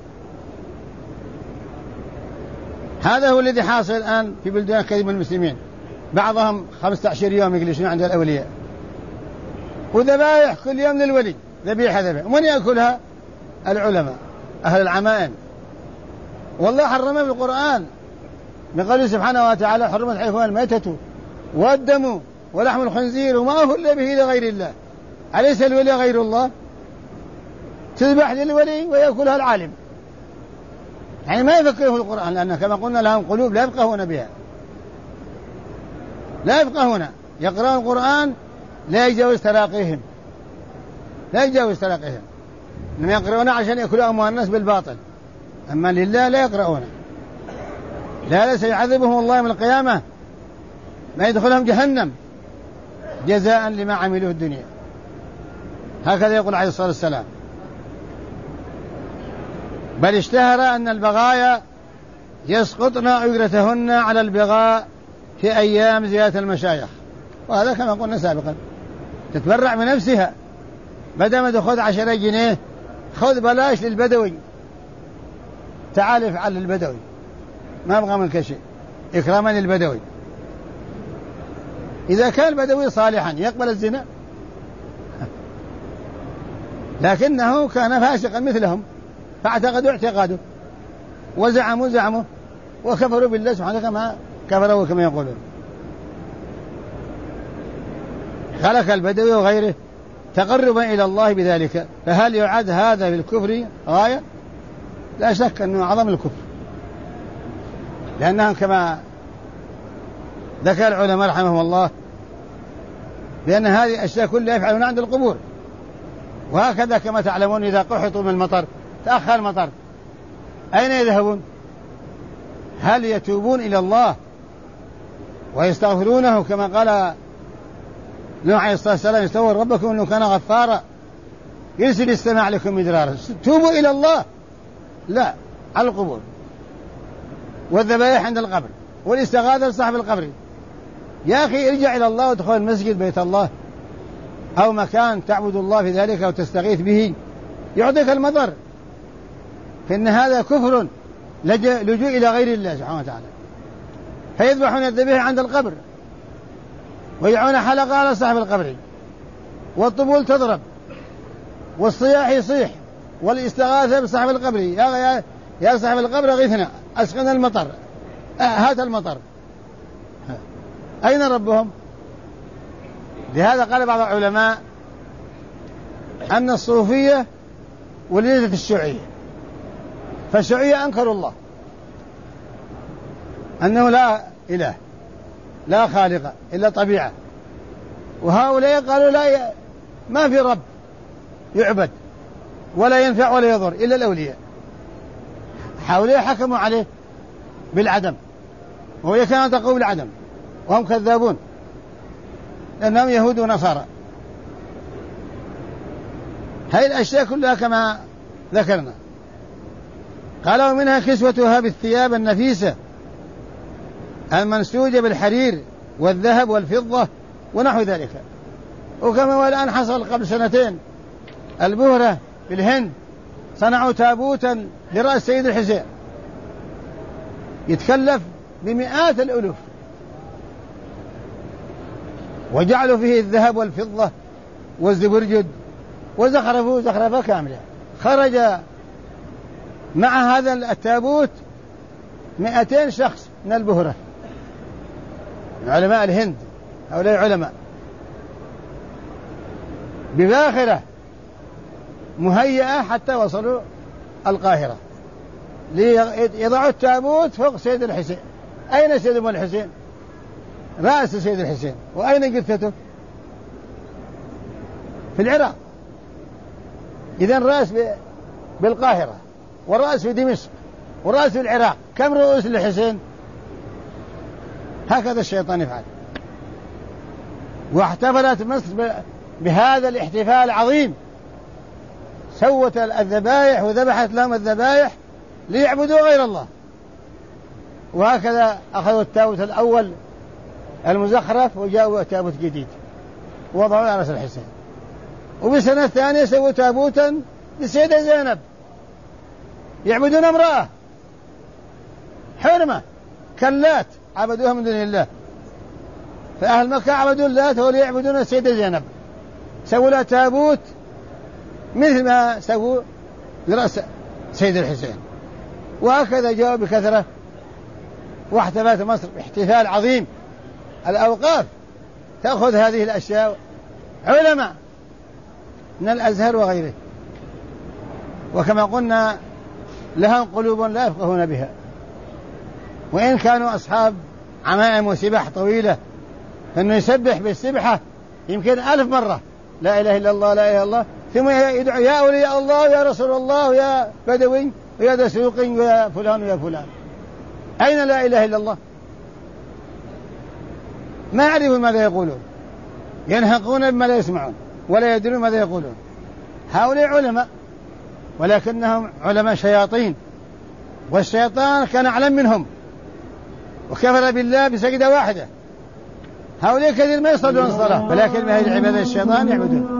هذا هو الذي حاصل الآن في بلدان كثير من المسلمين، بعضهم 15 يوم يجلسون عند الأولياء، وذبائح كل يوم للولي، ذبيحة ومن يأكلها؟ العلماء أهل العمائم. والله حرمها في القرآن من قوله سبحانه وتعالى: حرمت عليكم الميتة والدم ولحم الخنزير وما أهل به لغير الله. أليس الولي غير الله؟ تذبح للولي ويأكلها العالم. يعني ما يفكروا في القرآن، لأن كما قلنا لهم قلوب لا يفقهون بها، لا يفقهون، يقرأون القرآن لا يجاوز تراقيهم، لا يجاوز تراقيهم، إنما يقرؤون عشان يأكلوا أموال الناس بالباطل، أما لله لا يقرؤون. لا سيعذبهم الله من القيامة، ما يدخلهم جهنم جزاء لما عملوه الدنيا. هكذا يقول عليه الصلاة والسلام. بل اشتهر أن البغايا يسقطن أجرتهن على البغاء في أيام زيارة المشايخ، وهذا كما قلنا سابقا، تتبرع بنفسها، بدل ما تأخذ 10 جنيه خذ بلاش للبدوي، تعال افعل للبدوي، ما أبغى منك شيء، إكراما للبدوي. إذا كان البدوي صالحا يقبل الزنا، لكنه كان فاسقا مثلهم فاعتقدوا اعتقاده وزعموا وكفروا بالله سبحانه كما كفروا كما يقولون. خلق البدوي وغيره تقربا إلى الله بذلك، فهل يعد هذا بالكفر غاية؟ لا شك أنه أعظم الكفر، لأنهم كما ذكر العلماء رحمهم الله بأن هذه الأشياء كلها يفعلون عند القبور. وهكذا كما تعلمون إذا قحطوا من المطر، تأخر المطر، أين يذهبون؟ هل يتوبون إلى الله ويستغفرونه كما قال نوح عليه الصلاة والسلام: استغفروا ربكم إنه كان غفارا يرسل السماء عليكم مدرارا؟ توبوا إلى الله؟ لا، على القبور والذبائح عند القبر والاستغاثة لصاحب القبر. يا أخي ارجع إلى الله وادخل المسجد بيت الله أو مكان تعبد الله في ذلك وتستغيث به يعطيك المطر، فإن هذا كفر لجوء إلى غير الله سبحانه وتعالى. فيذبحون الذبيحة عند القبر ويجعلون حلقة على صاحب القبر، والطبول تضرب والصياح يصيح والاستغاثة بصاحب القبر: يا صاحب القبر أغثنا، أسقنا المطر، هات المطر. أين ربهم؟ لهذا قال بعض العلماء أن الصوفية ولدت الشيوعية، فالشيوعية أنكروا الله، أنه لا إله لا خالق إلا طبيعة، وهؤلاء قالوا لا، ما في رب يعبد ولا ينفع ولا يضر إلا الأولياء. هؤلاء حكموا عليه بالعدم، وهي كانت تقول بالعدم، وهم كذابون لأنهم يهود ونصارى. هذه الأشياء كلها كما ذكرنا. قالوا منها كسوتها بالثياب النفيسة المنسوجة بالحرير والذهب والفضة ونحو ذلك. وكما هو الآن حصل قبل 2 البهرة في الهند صنعوا تابوتا لرأس سيد الحسين يتكلف بمئات الألوف، وجعلوا فيه الذهب والفضة والزبرجد وزخرفوا زخرفة كاملة. خرج مع هذا التابوت 200 شخص من البهرة، من علماء الهند، هؤلاء علماء بباخرة مهيئة حتى وصلوا القاهرة ليضعوا التابوت فوق سيد الحسين. أين سيد الحسين؟ رأس سيد الحسين، وأين جثته؟ في العراق. إذن رأس بالقاهرة، والرأس في دمشق، والرأس في العراق. كم رؤوس للحسين؟ هكذا الشيطان يفعل. واحتفلت مصر بهذا الاحتفال العظيم، سوت الذبائح وذبحت لهم الذبائح ليعبدوا غير الله. وهكذا أخذوا التابوت الأول المزخرف وجاءوا تابوت جديد ووضعوا على رأس الحسين. وبالسنة الثانية سووا تابوتا للسيدة زينب، يعبدون امرأة حرمة كاللات عبدوها من دون الله. فأهل مكة عبدوا اللات وهم يعبدون السيدة زينب، سووا لها تابوت مثل ما سووا لرأس سيد الحسين. وهكذا جاءوا بكثرة. واحتفلت مصر باحتفال عظيم. الأوقاف تأخذ هذه الأشياء، علماء من الأزهر وغيره، وكما قلنا لهم قلوب لا يفقهون بها، وإن كانوا أصحاب عمائم وسباح طويلة، فإنه يسبح بالسبحة يمكن 1000 مرة لا إله إلا الله لا إله إلا الله، ثم يدعو يا أولياء الله يا رسول الله ويا بدوي ويا دسوقي ويا فلان ويا فلان. أين لا إله إلا الله؟ ما يعرفون ماذا يقولون، ينهقون بما لا يسمعون ولا يدرون ماذا يقولون. هؤلاء علماء، ولكنهم علماء شياطين، والشيطان كان أعلم منهم وكفر بالله بسجدة واحدة. هؤلاء كثير ما يصلون الصلاة، ولكن ما هي العبادة الشيطان يعبدون.